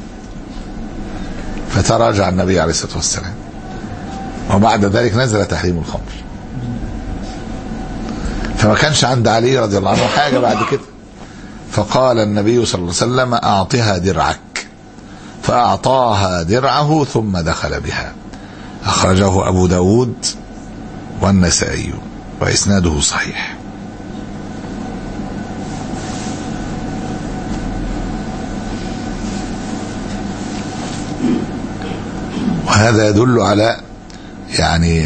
S2: فتراجع النبي عليه الصلاة والسلام، وبعد ذلك نزل تحريم الخمر. فما كانش عند علي رضي الله عنه حاجة بعد كده، فقال النبي صلى الله عليه وسلم أعطها درعك، فأعطاها درعه ثم دخل بها. أخرجه أبو داود والنسائي وإسناده صحيح. وهذا يدل على يعني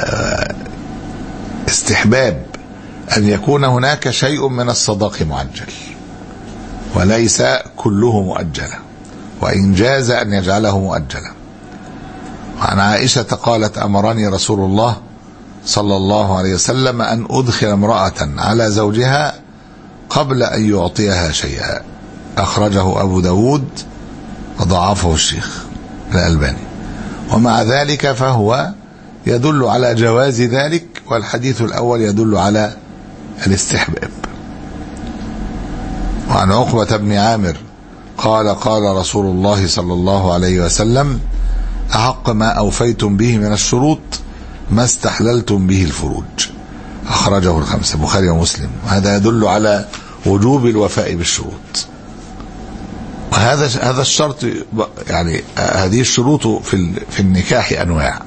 S2: استحباب أن يكون هناك شيء من الصداق معجل وليس كله مؤجلا، وإن جاز أن يجعله مؤجلا. وعن عائشة قالت: أمرني رسول الله صلى الله عليه وسلم أن أدخل امرأة على زوجها قبل أن يعطيها شيئا. أخرجه أبو داود وضعفه الشيخ الألباني. ومع ذلك فهو يدل على جواز ذلك، والحديث الأول يدل على الاستحباب. وعن عقبة بن عامر قال: قال رسول الله صلى الله عليه وسلم: أحق ما أوفيتم به من الشروط ما استحللتم به الفروج. أخرجه الخمسة، البخاري ومسلم. وهذا يدل على وجوب الوفاء بالشروط. وهذا هذا الشرط يعني هذه الشروط في في النكاح أنواع،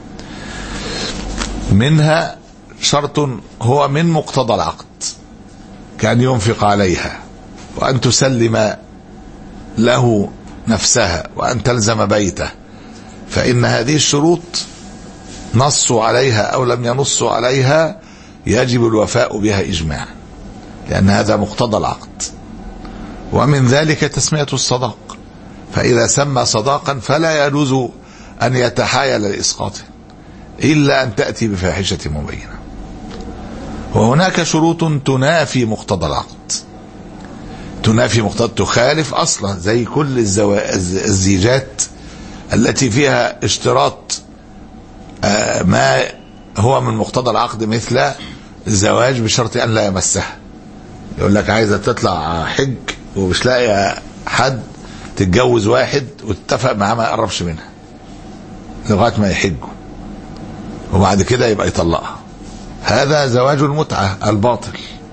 S2: منها شرط هو من مقتضى العقد كأن ينفق عليها وأن تسلم له نفسها وأن تلزم بيته، فإن هذه الشروط نصوا عليها أو لم ينصوا عليها يجب الوفاء بها إجماعا، لأن هذا مقتضى العقد. ومن ذلك تسمية الصداق، فإذا سمى صداقا فلا يجوز أن يتحايل لإسقاطه إلا أن تأتي بفاحشة مبينة. وهناك شروط تنافي مقتضى العقد، تنافي مقتضى، تخالف أصلا، زي كل الزيجات التي فيها اشتراط ما هو من مقتضى العقد، مثل الزواج بشرط أن لا يمسها. يقول لك عايزة تطلع حج ومش لاقي حد، تتجوز واحد وتتفق معاه ما يقربش منها لغاية ما يحجوا، وبعد كده يبقى يطلقها. هذا زواج المتعة الباطل.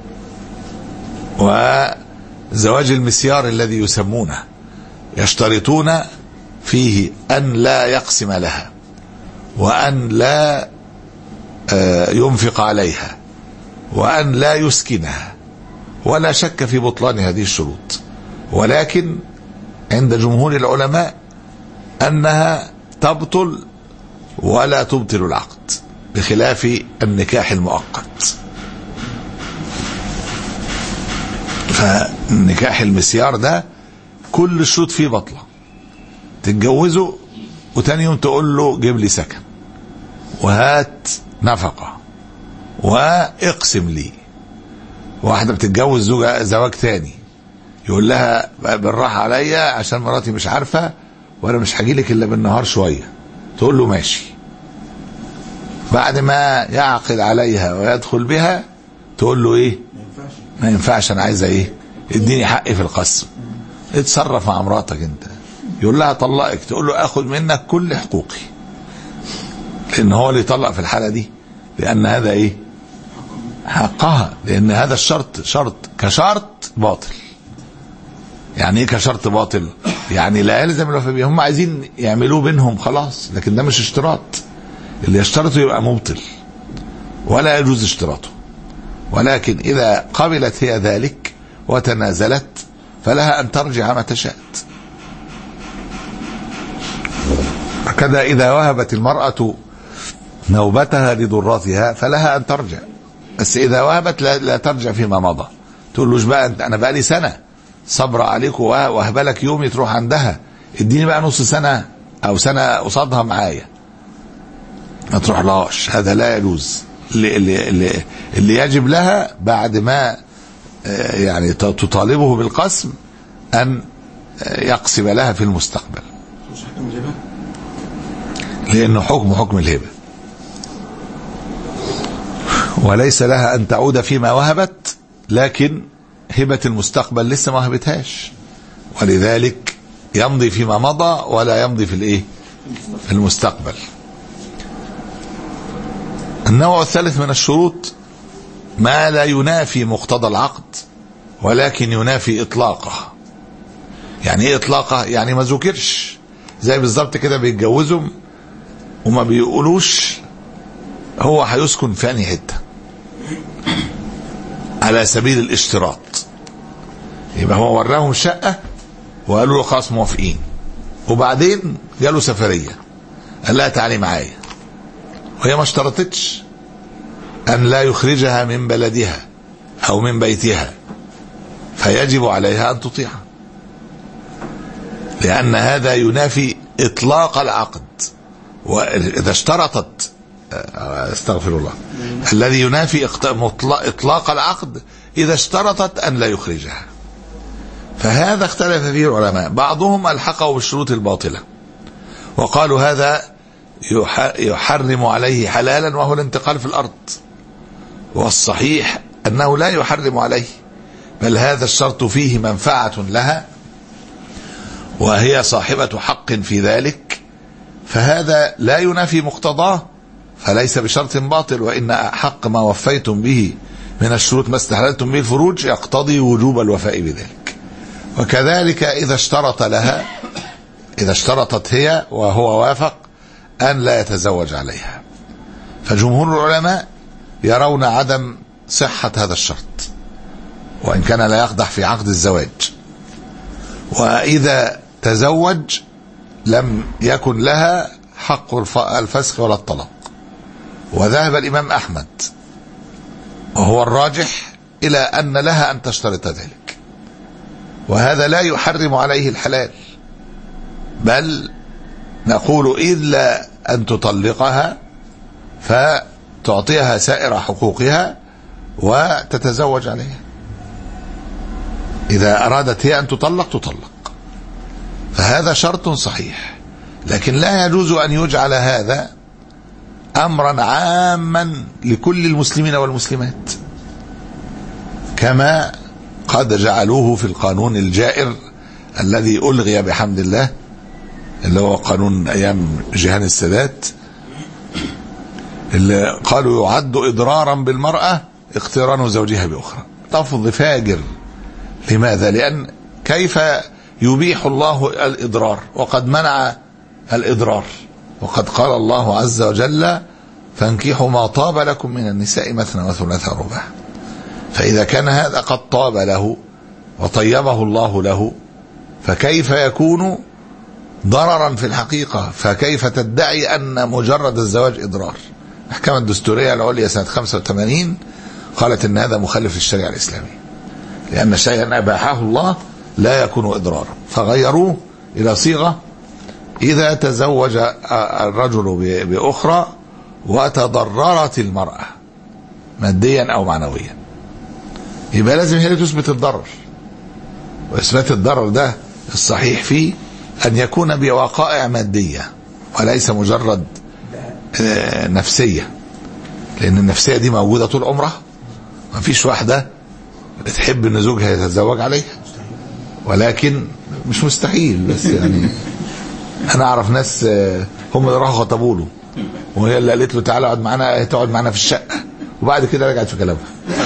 S2: وزواج المسيار الذي يسمونه، يشترطون فيه أن لا يقسم لها وأن لا ينفق عليها وأن لا يسكنها، ولا شك في بطلان هذه الشروط، ولكن عند جمهور العلماء أنها تبطل ولا تبطل العقد، بخلاف النكاح المؤقت. فالنكاح المسيار ده كل الشروط فيه بطلة، تتجوزه وتاني يوم تقول له جيب لي سكن وهات نفقة واقسم لي. واحدة بتتجوز زوجة زواج تاني، يقول لها بالراحة عليا عشان مراتي مش عارفة وانا مش هجيلك الا بالنهار شوية، تقول له ماشي. بعد ما يعقد عليها ويدخل بها تقول له ايه؟ ما ينفعش، انا عايزة ايه؟ اديني حقي في القسم. اتصرف مع مراتك انت. يقول لها طلقك، تقول له اخد منك كل حقوقي، لان هو اللي يطلق في الحالة دي، لان هذا ايه؟ حقها، لان هذا الشرط شرط كشرط باطل. يعني ايه كشرط باطل؟ يعني لا يلزم الوفاء به، هم عايزين يعملوه بينهم خلاص، لكن ده مش اشتراط. اللي يشترطه يبقى مبطل ولا يجوز اشتراطه. ولكن اذا قبلت هي ذلك وتنازلت فلها ان ترجع متى شاءت. كذا اذا وهبت المرأة نوبتها لضرتها فلها ان ترجع، بس اذا وهبت لا, لا ترجع فيما مضى. تقولوش بقى انت انا بقى لي سنة صبر عليك وهبلك يومي تروح عندها، اديني بقى نص سنة او سنة قصادها معايا، ما تروح لهاش. هذا لا يجوز. اللي, اللي, اللي يجب لها بعد ما يعني تطالبه بالقسم ان يقسم لها في المستقبل، لانه حكم حكم الهبة، وليس لها ان تعود فيما وهبت، لكن هبة المستقبل لسه ما هبتهاش، ولذلك يمضي فيما مضى ولا يمضي في الايه؟ في المستقبل. النوع الثالث من الشروط ما لا ينافي مقتضى العقد ولكن ينافي اطلاقه. يعني ايه اطلاقه؟ يعني ما ذكرش، زي بالظبط كده بيتجوزوا وما بيقولوش هو هيسكن في أنهي حته على سبيل الاشتراط. يبقى هو وراهم الشقه وقالوا له خلاص موافقين، وبعدين جاله سفريه قال لها تعالي معايا، وهي ما اشترطتش أن لا يخرجها من بلدها أو من بيتها، فيجب عليها أن تطيعه، لأن هذا ينافي إطلاق العقد. وإذا اشترطت استغفر الله الذي ينافي إطلاق العقد إذا اشترطت أن لا يخرجها. فهذا اختلف فيه العلماء، بعضهم ألحقه بالشروط الباطلة وقالوا هذا يحرم عليه حلالا وهو الانتقال في الأرض، والصحيح أنه لا يحرم عليه، بل هذا الشرط فيه منفعة لها وهي صاحبة حق في ذلك، فهذا لا ينافي مقتضاه، فليس بشرط باطل. وإن حق ما وفيتم به من الشروط ما استحللتم به الفروج يقتضي وجوب الوفاء بذلك. وكذلك إذا اشترط لها، إذا اشترطت هي وهو وافق أن لا يتزوج عليها، فجمهور العلماء يرون عدم صحة هذا الشرط، وإن كان لا يقدح في عقد الزواج. وإذا تزوج لم يكن لها حق الفسخ ولا الطلاق. وذهب الإمام أحمد وهو الراجح إلى أن لها أن تشترط ذلك، وهذا لا يحرم عليه الحلال، بل نقول إلا أن تطلقها فتعطيها سائر حقوقها وتتزوج عليها. إذا أرادت هي أن تطلق تطلق، فهذا شرط صحيح. لكن لا يجوز أن يجعل هذا أمرا عاما لكل المسلمين والمسلمات كما قد جعلوه في القانون الجائر الذي ألغي بحمد الله، اللي هو قانون أيام جهان السادات، اللي قالوا يعد إضرارا بالمرأة اقتران زوجها بأخرى. لفظ فاجر. لماذا؟ لأن كيف يبيح الله الإضرار وقد منع الإضرار؟ وقد قال الله عز وجل فانكحوا ما طاب لكم من النساء مثنى وثلاث ورباع. فإذا كان هذا قد طاب له وطيبه الله له، فكيف يكون ضررا في الحقيقة؟ فكيف تدعي أن مجرد الزواج إضرار؟ المحكمة الدستورية العليا سنة خمسة وثمانين قالت أن هذا مخالف للشريعة الإسلامية، لأن شيئا أباحه الله لا يكون إضرارا، فغيروه إلى صيغة إذا تزوج الرجل بأخرى وتضررت المرأة ماديا أو معنويا، يبقى لازم هي تثبت الضرر. وإثبات الضرر ده الصحيح فيه أن يكون بوقائع مادية وليس مجرد نفسية، لأن النفسية دي موجودة طول عمرها. ما فيش واحدة تحب أن زوجها يتزوج عليها، ولكن مش مستحيل. بس يعني أنا أعرف ناس هم اللي راحوا خطبوا له وهي اللي قالت له تعالى اقعد معانا، تقعد معانا في الشقة، وبعد كده رجعت في كلامها.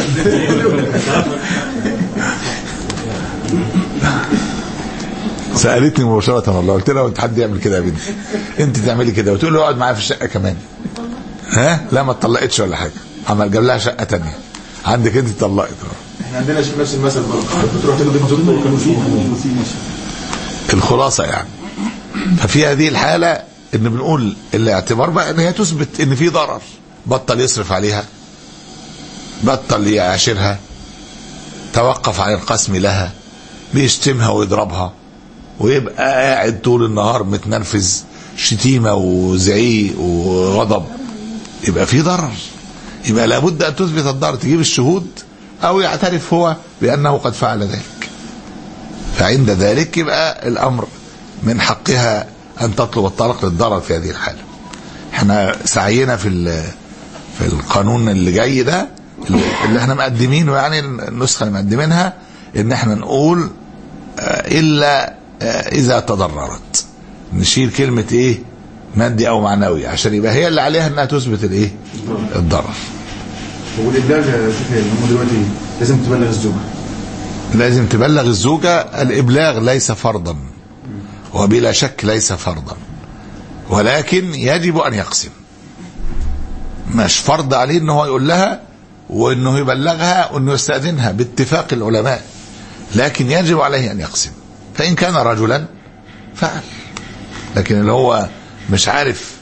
S2: سألتني مباشرة والله، قلت لها انت حد يعمل كده يا بنتي؟ انت تعملي كده وتقول له اقعد معايا في الشقة كمان؟ ها؟ لا ما اتطلقتش ولا حاجة، عمل جاب لها شقة تانية. عندك انت اتطلقت.
S3: احنا عندنا نفس المثل برضه، بتروح تخدم زوجته وكانوا فيها.
S2: الخلاصة يعني ففي هذه الحالة ان بنقول الاعتبار بقى ان هي تثبت ان في ضرر، بطل يصرف عليها، بطل يعاشرها، توقف عن القسم لها، بيشتمها ويضربها، ويبقى قاعد طول النهار متنرفز شتيمة وزعيق وغضب، يبقى في ضرر. يبقى لابد ان تثبت الضرر، تجيب الشهود او يعترف هو بانه قد فعل ذلك. فعند ذلك يبقى الامر من حقها ان تطلب الطلاق للضرر في هذه الحالة. احنا سعينا في في القانون اللي جاي ده اللي احنا مقدمينه، يعني النسخة اللي مقدمينها، ان احنا نقول الا اذا تضررت، نشيل كلمة ايه مادي او معنوي، عشان يبقى هي اللي عليها انها تثبت الايه الضرر.
S3: والابلاغ هم دلوقتي لازم تبلغ الزوجة،
S2: لازم تبلغ الزوجة. الابلاغ ليس فرضا، وبلا شك ليس فرضا، ولكن يجب أن يقسم، مش فرض عليه انه هو يقول لها وانه يبلغها وانه يستأذنها باتفاق العلماء، لكن يجب عليه ان يقسم. فان كان رجلا فعل، لكن اللي هو مش عارف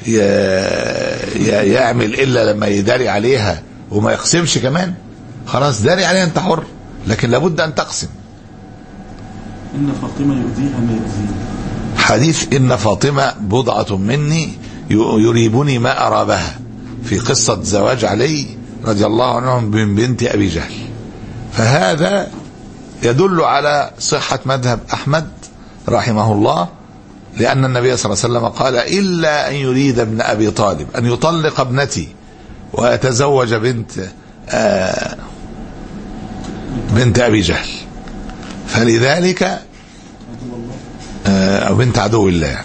S2: يعمل الا لما يداري عليها وما يقسمش كمان، خلاص داري عليها انت حر، لكن لابد ان تقسم.
S6: ان فاطمه يؤذيها ما يؤذيها،
S2: حديث ان فاطمه بضعه مني يريبني ما ارابها، في قصة زواج علي رضي الله عنه من بنت أبي جهل. فهذا يدل على صحة مذهب أحمد رحمه الله، لأن النبي صلى الله عليه وسلم قال إلا أن يريد ابن أبي طالب أن يطلق ابنتي ويتزوج بنت آه بنت أبي جهل، فلذلك آه بنت عدو الله.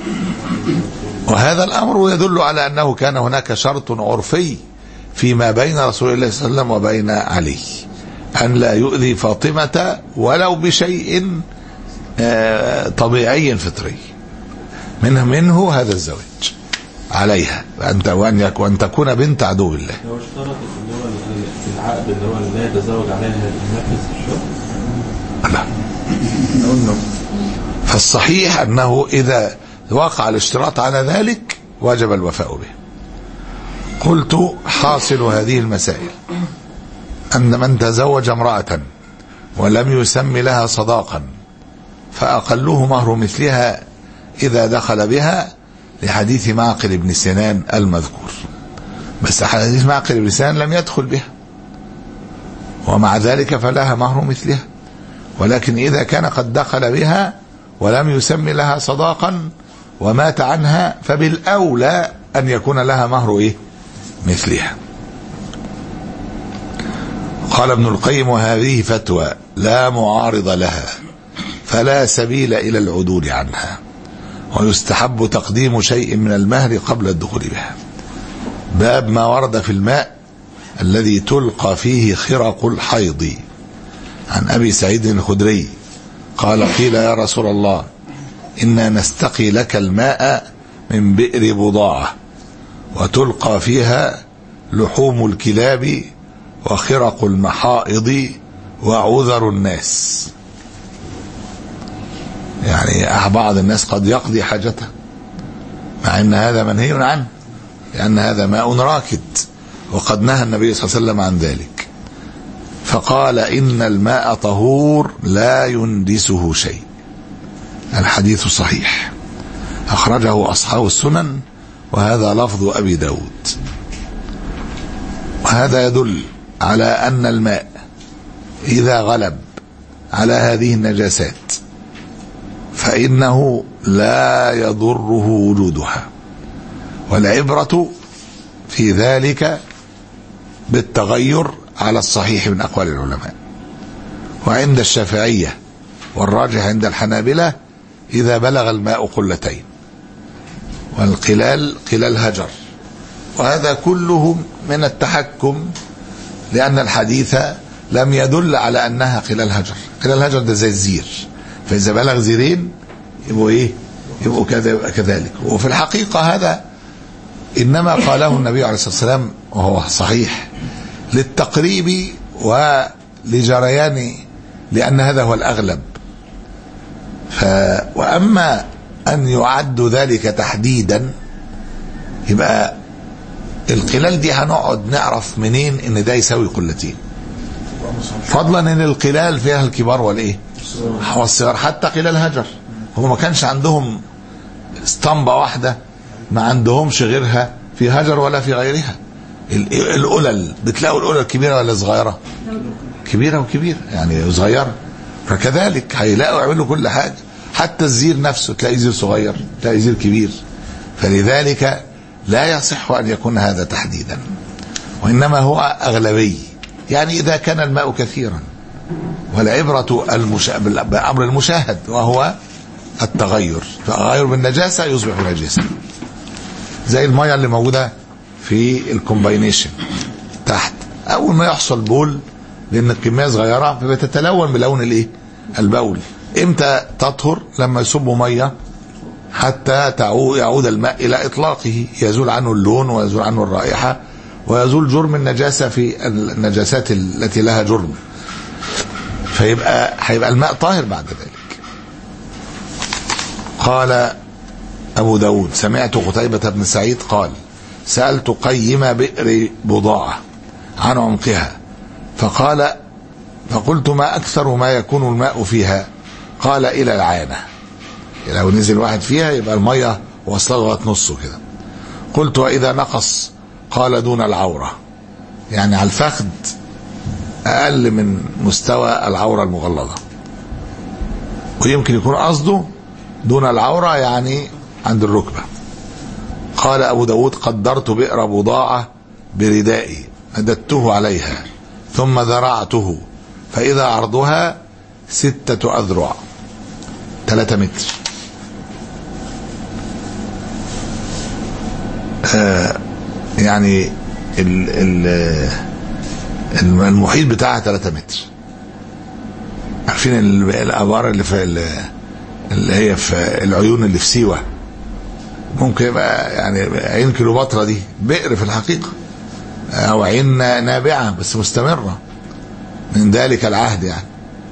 S2: وهذا الأمر يدل على أنه كان هناك شرط عرفي فيما بين رسول الله صلى الله عليه وسلم وبين علي، أن لا يؤذي فاطمة ولو بشيء طبيعي فطري، منه منه هذا الزواج عليها، وأن تكون بنت عدو الله.
S6: لو اشترط في العقد اللي هو لا يتزوج عليها ينفذ الشرط؟
S2: لا. فالصحيح أنه إذا وقع الاشتراط على ذلك وجب الوفاء به. قلت حاصل هذه المسائل أن من تزوج امرأة ولم يسم لها صداقا فأقله مهر مثلها إذا دخل بها، لحديث معقل بن سنان المذكور. بس حديث معقل بن سنان لم يدخل بها، ومع ذلك فلها مهر مثلها. ولكن إذا كان قد دخل بها ولم يسم لها صداقا ومات عنها فبالأولى أن يكون لها مهر إيه؟ مثلها. قال ابن القيم وهذه فتوى لا معارض لها، فلا سبيل إلى العدول عنها، ويستحب تقديم شيء من المهر قبل الدخول بها. باب ما ورد في الماء الذي تلقى فيه خرق الحيض. عن أبي سعيد الخدري قال قيل يا رسول الله إنا نستقي لك الماء من بئر بضاعة وتلقى فيها لحوم الكلاب وخرق المحائض وعذر الناس. يعني بعض الناس قد يقضي حاجته مع أن هذا منهي عنه، لأن هذا ماء راكد، وقد نهى النبي صلى الله عليه وسلم عن ذلك. فقال إن الماء طهور لا يندسه شيء. الحديث صحيح، أخرجه أصحاب السنن، وهذا لفظ أبي داود. وهذا يدل على أن الماء إذا غلب على هذه النجاسات فإنه لا يضره وجودها، والعبرة في ذلك بالتغير على الصحيح من أقوال العلماء. وعند الشافعية والراجح عند الحنابلة إذا بلغ الماء قلتين، والقلال قلال هجر، وهذا كله من التحكم، لأن الحديث لم يدل على أنها قلال هجر. قلال هجر ده زي الزير، فإذا بلغ زيرين يبقوا إيه؟ يبقوا كذلك. وفي الحقيقة هذا إنما قاله النبي عليه الصلاة والسلام وهو صحيح للتقريب ولجريان، لأن هذا هو الأغلب. ف... وأما أن يعد ذلك تحديدا، يبقى القلال دي هنقعد نعرف منين ان ده يساوي قلتين، فضلا ان القلال فيها الكبار والايه والصغار، حتى قلال هجر هم ما كانش عندهم اسطمبة واحدة، ما عندهمش غيرها في هجر ولا في غيرها. القلل بتلاقوا القلل كبيرة ولا صغيرة؟ كبيرة وكبيرة يعني صغيرة، فكذلك هيلاقوا يعملوا كل حاجة، حتى الزير نفسه تلاقي زير صغير تلاقي زير كبير. فلذلك لا يصح أن يكون هذا تحديدا، وإنما هو أغلبي، يعني إذا كان الماء كثيرا. والعبرة المشا... بأمر المشاهد وهو التغير، فالتغير بالنجاسة يصبح نجاسة، زي المياه اللي موجودة في الكومباينيشن تحت، أول ما يحصل بول لأن الكمية صغيرة فبتتلون بلون الإيه؟ البول. إمتى تطهر؟ لما يصبوا مية حتى يعود الماء إلى إطلاقه، يزول عنه اللون ويزول عنه الرائحة ويزول جرم النجاسة في النجاسات التي لها جرم، فيبقى هيبقى الماء طاهر بعد ذلك. قال أبو داود سمعت قتيبة بن سعيد قال سألت قيم بئر بضاعة عن عمقها فقال فقلت ما أكثر ما يكون الماء فيها؟ قال إلى العانة، لو نزل واحد فيها يبقى المية وصل لغاية نصه كده. قلت وإذا نقص؟ قال دون العورة، يعني على الفخذ أقل من مستوى العورة المغلظة، ويمكن يكون قصده دون العورة يعني عند الركبة. قال أبو داود قدرت بئر بضاعة بردائي مددته عليها ثم ذرعته فإذا عرضها ستة أذرع ثلاثة متر. آه يعني ال ال المحيط بتاعها ثلاثة متر. عارفين الآبار اللي في اللي هي في العيون اللي في سيوة ممكن يبقى يعني عين كيلوباترا، دي بئر في الحقيقة، أو عين نابعة بس مستمرة من ذلك العهد، يعني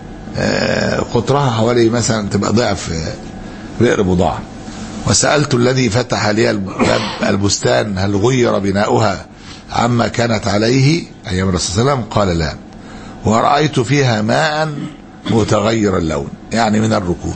S2: قطرها حوالي مثلا تبقى ضعف بئر بضاعة. وسألت الذي فتح لي الباب البستان هل غير بناؤها عما كانت عليه أيام الرسول صلى الله عليه وسلم؟ قال لا. ورأيت فيها ماء متغير اللون، يعني من الركود.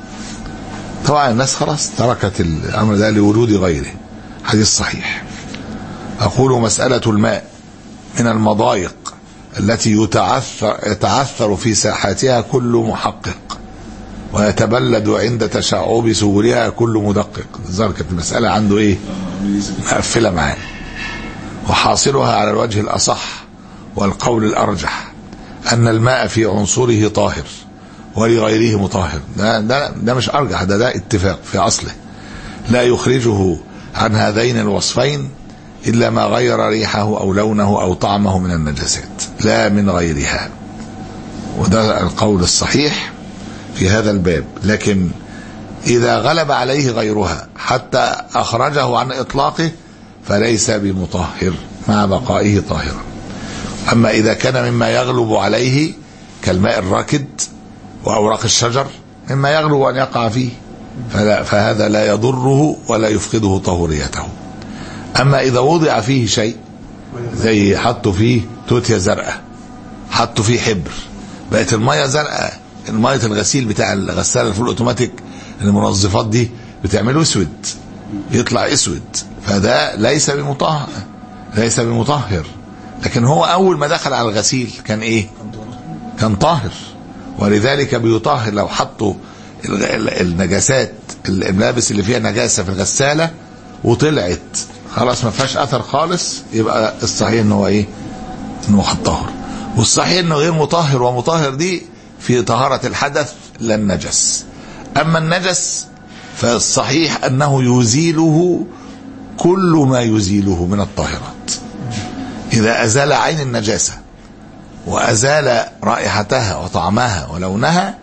S2: طبعا الناس خلاص تركت الأمر ده لوجود غيره، حديث صحيح. أقول مسألة الماء من المضايق التي يتعثر, يتعثر في ساحاتها كل محقق ويتبلد عند تشعب سورها كل مدقق. الظاهر كانت المسألة عنده ايه مقفلة معاه. وحاصلها على الوجه الأصح والقول الأرجح أن الماء في عنصره طاهر ولغيره مطهر. ده, ده, ده مش أرجح، ده ده اتفاق في أصله، لا يخرجه عن هذين الوصفين إلا ما غير ريحه أو لونه أو طعمه من النجاسات لا من غيرها. وده القول الصحيح في هذا الباب. لكن إذا غلب عليه غيرها حتى أخرجه عن إطلاقه فليس بمطهر مع بقائه طاهرا. أما إذا كان مما يغلب عليه كالماء الراكد وأوراق الشجر مما يغلب أن يقع فيه فلا فهذا لا يضره ولا يفقده طهوريته. أما إذا وضع فيه شيء زي حطوا فيه توتيا زرقاء، حطوا فيه حبر، بقت المية زرقاء، المية الغسيل بتاع الغسالة الفول اوتوماتيك المنظفات دي بتعمله اسود، يطلع اسود، فده ليس بمطهر ليس بمطهر. لكن هو أول ما دخل على الغسيل كان إيه؟ كان طاهر. ولذلك بيطهر لو حطوا النجاسات الملابس اللي فيها نجاسة في الغسالة وطلعت خلاص ما فيهاش اثر خالص، يبقى الصحيح انه هو ايه؟ انه طاهر. والصحيح انه غير مطهر ومطهر دي في طهارة الحدث لا النجس. اما النجس فالصحيح انه يزيله كل ما يزيله من الطاهرات. اذا ازال عين النجاسة وازال رائحتها وطعمها ولونها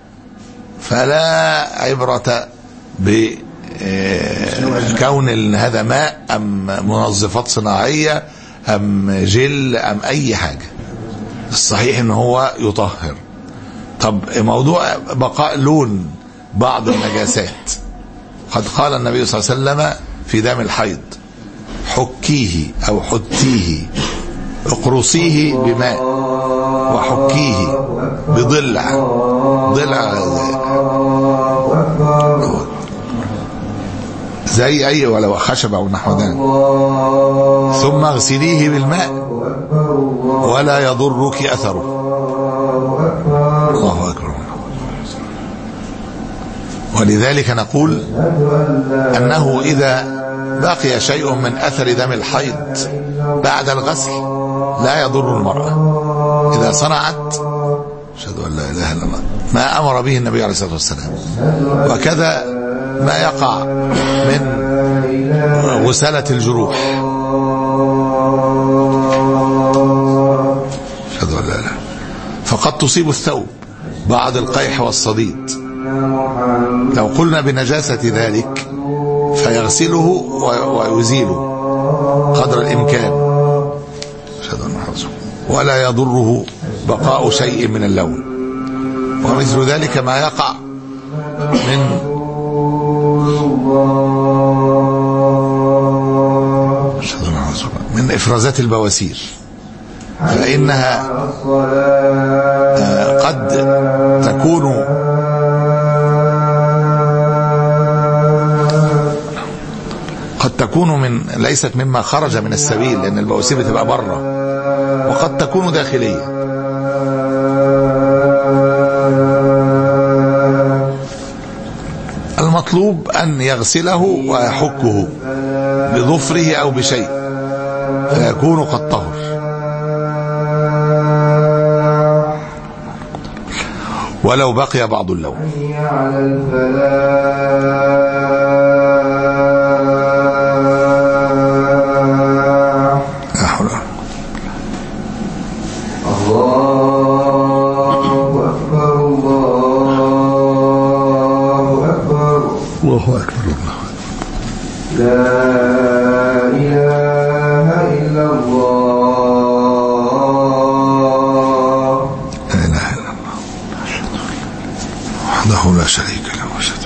S2: فلا عبرة ب كون هذا ماء أم منظفات صناعية أم جل أم أي حاجة. الصحيح إن هو يطهر. طب موضوع بقاء لون بعض النجاسات، قد قال النبي صلى الله عليه وسلم في دم الحيض حكيه أو حتيه اقرصيه بماء وحكيه بضلع ضلع زي أي ولو خشب أو نحو ذلك، ثم اغسليه بالماء ولا يضرك أثره. الله أكبر. ولذلك نقول أنه إذا بقي شيء من أثر دم الحيض بعد الغسل لا يضر المرأة إذا صنعت أشهد أن لا إله إلا الله ما أمر به النبي عليه الصلاة والسلام. وكذا ما يقع من غسالة الجروح أشهد أن لا إله، فقد تصيب الثوب بعد القيح والصديد. لو قلنا بنجاسة ذلك فيغسله ويزيله قدر الإمكان ولا يضره بقاء شيء من اللون. ومثل ذلك ما يقع من من إفرازات البواسير، فإنها قد تكون قد تكون من ليست مما خرج من السبيل، لأن البواسير بتبقى بره، وقد تكون داخلية. المطلوب أن يغسله ويحكه بظفره أو بشيء فيكون قد طهر. ولو بقي بعض اللون. الله أكبر الله لا إله إلا الله لا إله إلا الله وحده لا شريك له وأشهد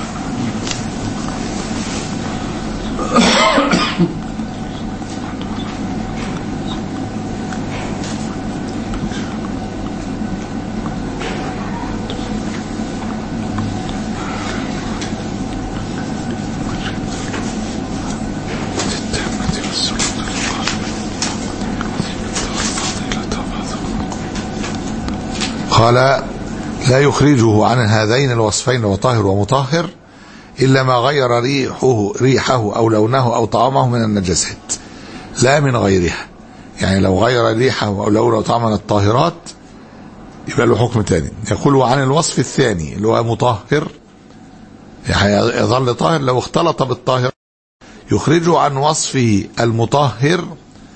S2: قال لا يخرجه عن هذين الوصفين وطاهر ومطهر إلا ما غير ريحه, ريحه أو لونه أو طعامه من النجاسات لا من غيرها. يعني لو غير ريحه أو لونه أو طعامه من الطاهرات يبقى له حكم تاني. يقول عن الوصف الثاني اللي هو مطهر، يعني يظل طاهر لو اختلط بالطاهر، يخرجه عن وصفه المطهر.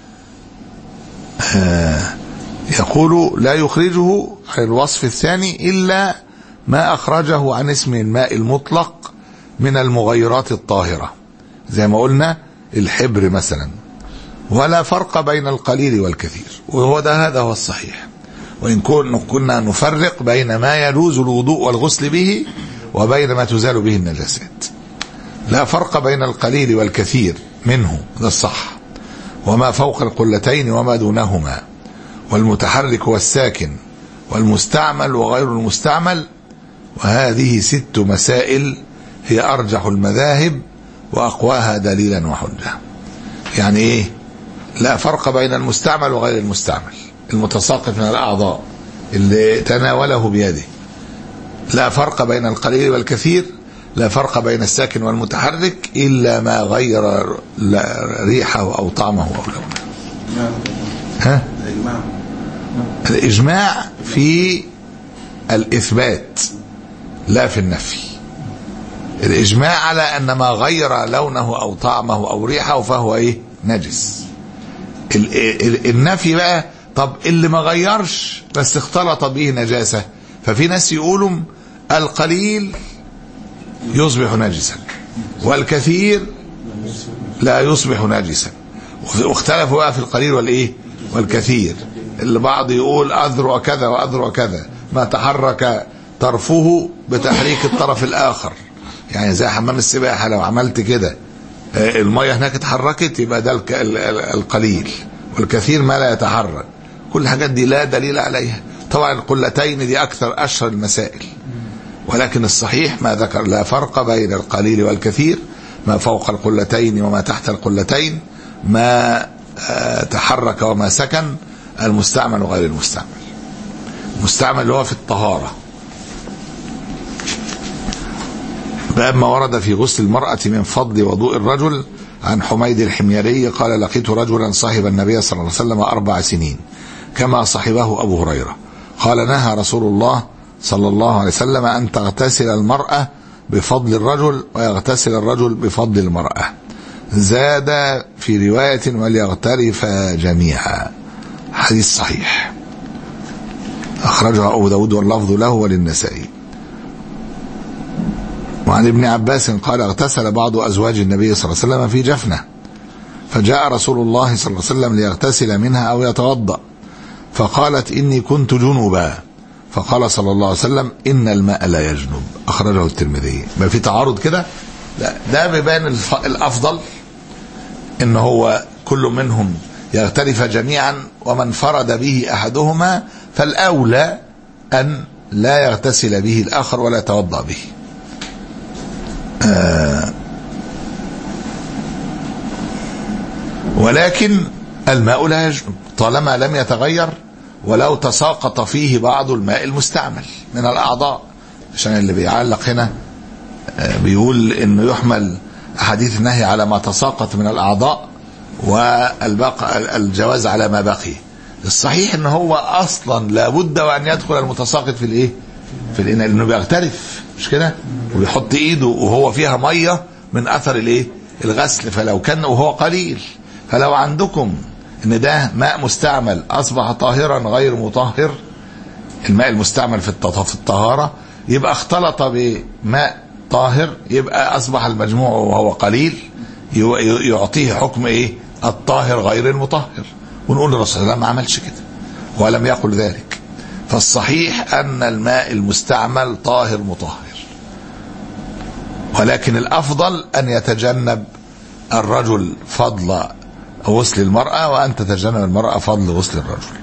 S2: آه يقول لا يخرجه عن الوصف الثاني إلا ما أخرجه عن اسم الماء المطلق من المغيرات الطاهرة، زي ما قلنا الحبر مثلا. ولا فرق بين القليل والكثير، وهو ده هذا هو الصحيح. وإن كنا نفرق بين ما يجوز الوضوء والغسل به وبين ما تزال به النجاسات. لا فرق بين القليل والكثير منه، ده الصح. وما فوق القلتين وما دونهما، والمتحرك والساكن، والمستعمل وغير المستعمل. وهذه ست مسائل هي أرجح المذاهب وأقواها دليلا وحجة. يعني إيه؟ لا فرق بين المستعمل وغير المستعمل، المتساقط من الأعضاء اللي تناوله بيده. لا فرق بين القليل والكثير، لا فرق بين الساكن والمتحرك إلا ما غير ريحه أو طعمه أو لونه. ها؟ الإجماع في الإثبات لا في النفي. الإجماع على أن ما غير لونه أو طعمه أو ريحه فهو إيه؟ نجس. النفي بقى، طب اللي ما غيرش بس اختلط به نجاسة، ففي ناس يقولوا القليل يصبح نجسا والكثير لا يصبح نجسا. واختلفوا بقى في القليل والإيه؟ والكثير. اللي بعض يقول أذرع كذا وأذرع كذا، ما تحرك طرفه بتحريك الطرف الآخر. يعني زي حمام السباحة لو عملت كده المية هناك اتحركت يبقى ده القليل، والكثير ما لا يتحرك. كل الحاجات دي لا دليل عليها. طبعا القلتين دي أكثر أشهر المسائل، ولكن الصحيح ما ذكر لا فرق بين القليل والكثير، ما فوق القلتين وما تحت القلتين، ما تحرك وما سكن، المستعمل وغير المستعمل. المستعمل اللي هو في الطهارة. باب ما ورد في غسل المرأة من فضل وضوء الرجل. عن حميد الحميري قال لقيت رجلا صاحب النبي صلى الله عليه وسلم أربع سنين كما صاحبه أبو هريرة. قال نهى رسول الله صلى الله عليه وسلم أن تغتسل المرأة بفضل الرجل ويغتسل الرجل بفضل المرأة. زاد في رواية وليغترف جميعا. حديث صحيح أخرجه أبو داود واللفظ له وللنسائي. وعن ابن عباس قال اغتسل بعض أزواج النبي صلى الله عليه وسلم في جفنة، فجاء رسول الله صلى الله عليه وسلم ليغتسل منها أو يتوضأ، فقالت إني كنت جنبا، فقال صلى الله عليه وسلم إن الماء لا يجنب، أخرجه الترمذي. ما في تعارض كده؟ لا، ده بيبان الأفضل إن هو كل منهم يغترف جميعا، ومن فرد به أحدهما فالأولى أن لا يغتسل به الآخر ولا يتوضأ به. آه ولكن الماء لا يجنب طالما لم يتغير، ولو تساقط فيه بعض الماء المستعمل من الأعضاء، عشان اللي بيعلق هنا بيقول إنه يحمل أحاديث النهي على ما تساقط من الأعضاء والبقى الجواز على ما بقي. الصحيح إن هو أصلا لابد وأن يدخل المتساقط في الإيه؟ في الإناء، لأنه بيغترف مش كده، وبيحط إيده وهو فيها مية من أثر الإيه؟ الغسل، فلو كان وهو قليل، فلو عندكم ان ده ماء مستعمل اصبح طاهرا غير مطهر، الماء المستعمل في الطهارة يبقى اختلط بماء طاهر، يبقى اصبح المجموع وهو قليل يعطيه حكم ايه؟ الطاهر غير المطهر. ونقول للرسول صلى الله عليه وسلم ما عملش كده ولم يقل ذلك. فالصحيح ان الماء المستعمل طاهر مطهر، ولكن الافضل ان يتجنب الرجل فضل غسل المرأة، وأن تتجنب المرأة فضل غسل الرجل.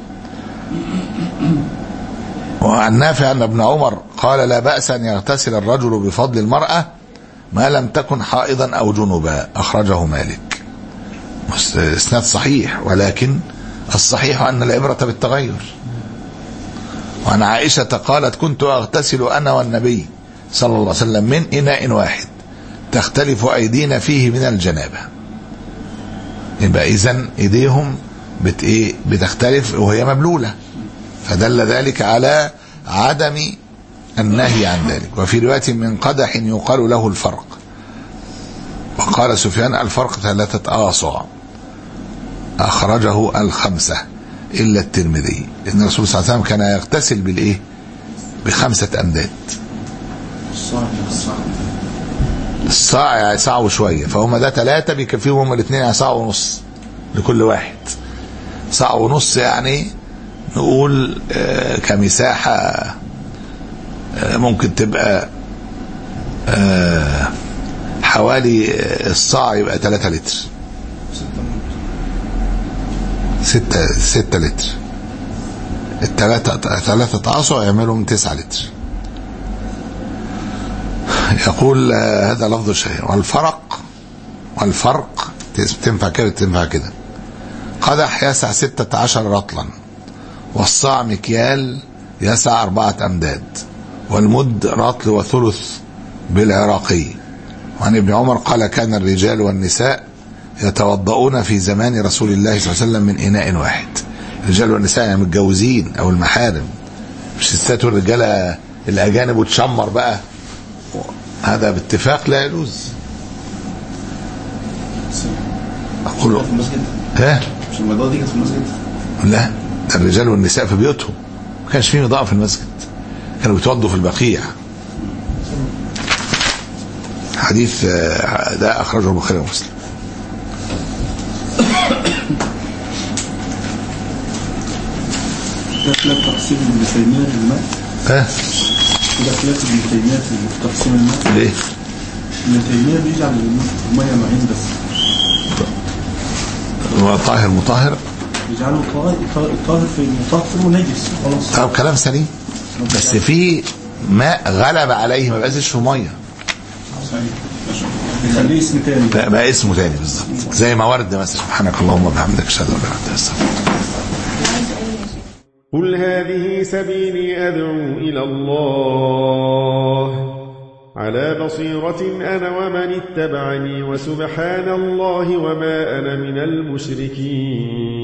S2: وعن نافع أن ابن عمر قال لا بأس أن يغتسل الرجل بفضل المرأة ما لم تكن حائضا أو جنبا، أخرجه مالك. اسناد صحيح، ولكن الصحيح أن العبرة بالتغير. وعن عائشة قالت كنت أغتسل أنا والنبي صلى الله عليه وسلم من إناء واحد تختلف أيدينا فيه من الجنابة. يبقى إذن إيديهم بت إيه بتختلف وهي مبلولة، فدل ذلك على عدم النهي عن ذلك. وفي رواية من قدح يقال له الفرق، وقال سفيان الفرق ثلاثة آصع، أخرجه الخمسة إلا الترمذي، لأن الرسول صلى الله عليه وسلم كان يغتسل بالإيه؟ بخمسة أمداد. الصاع يعني صاع وشوية، فهم ده ثلاثة بيكفيهم هم الاثنين يعني صاع ونص لكل واحد. صاع ونص يعني نقول آه كمساحة آه ممكن تبقى آه حوالي الصاع يبقى ثلاثة لتر، ستة ستة لتر، الثلاثة ثلاثة عصا يعملوا من تسعة لتر. يقول آه هذا لفظ الشيء. والفرق والفرق تنفع كده تنفع كده. قدح يسع ستة عشر رطلا، والصاع مكيال يسع أربعة أمداد، والمد رطل وثلث بالعراقي. وعن ابن عمر قال كان الرجال والنساء يتوضؤون في زمان رسول الله صلى الله عليه وسلم من إناء واحد. الرجال والنساء يعني متجوزين أو المحارم، مش الستات والرجالة الأجانب وتشمر بقى، هذا باتفاق لا يجوز. أقول
S3: في المسجد؟
S2: ها؟
S3: مش الموضوع دي كانت في المسجد؟
S2: لا، الرجال والنساء في بيوتهم، ما كانش فيه مضاء في المسجد، كانوا بيتوضوا في البقيع. حديث ده أخرجه البخاري ومسلم.
S3: ده خلاف تقسيم ابن تيمية للماء؟
S2: ها؟
S3: ده خلاف ابن تيمية في تقسيم الماء؟
S2: ليه؟
S3: ابن تيمية بيجعل المية معين بس.
S2: هو طاهر مطهر؟
S3: بيجعله طاهر في مطهر ونجس خلاص.
S2: طب كلام سليم، بس في ماء غلب عليه ما بقاش في ميه.
S3: بيخليه اسم تاني.
S2: بقى, بقى اسمه تاني بالظبط، زي ما ورد مثلا سبحانك اللهم وبحمدك اشهد ان لا اله الا انت استغفرك.
S7: قل هذه سبيلي أدعو إلى الله على بصيرة أنا ومن اتبعني، وسبحان الله وما أنا من المشركين.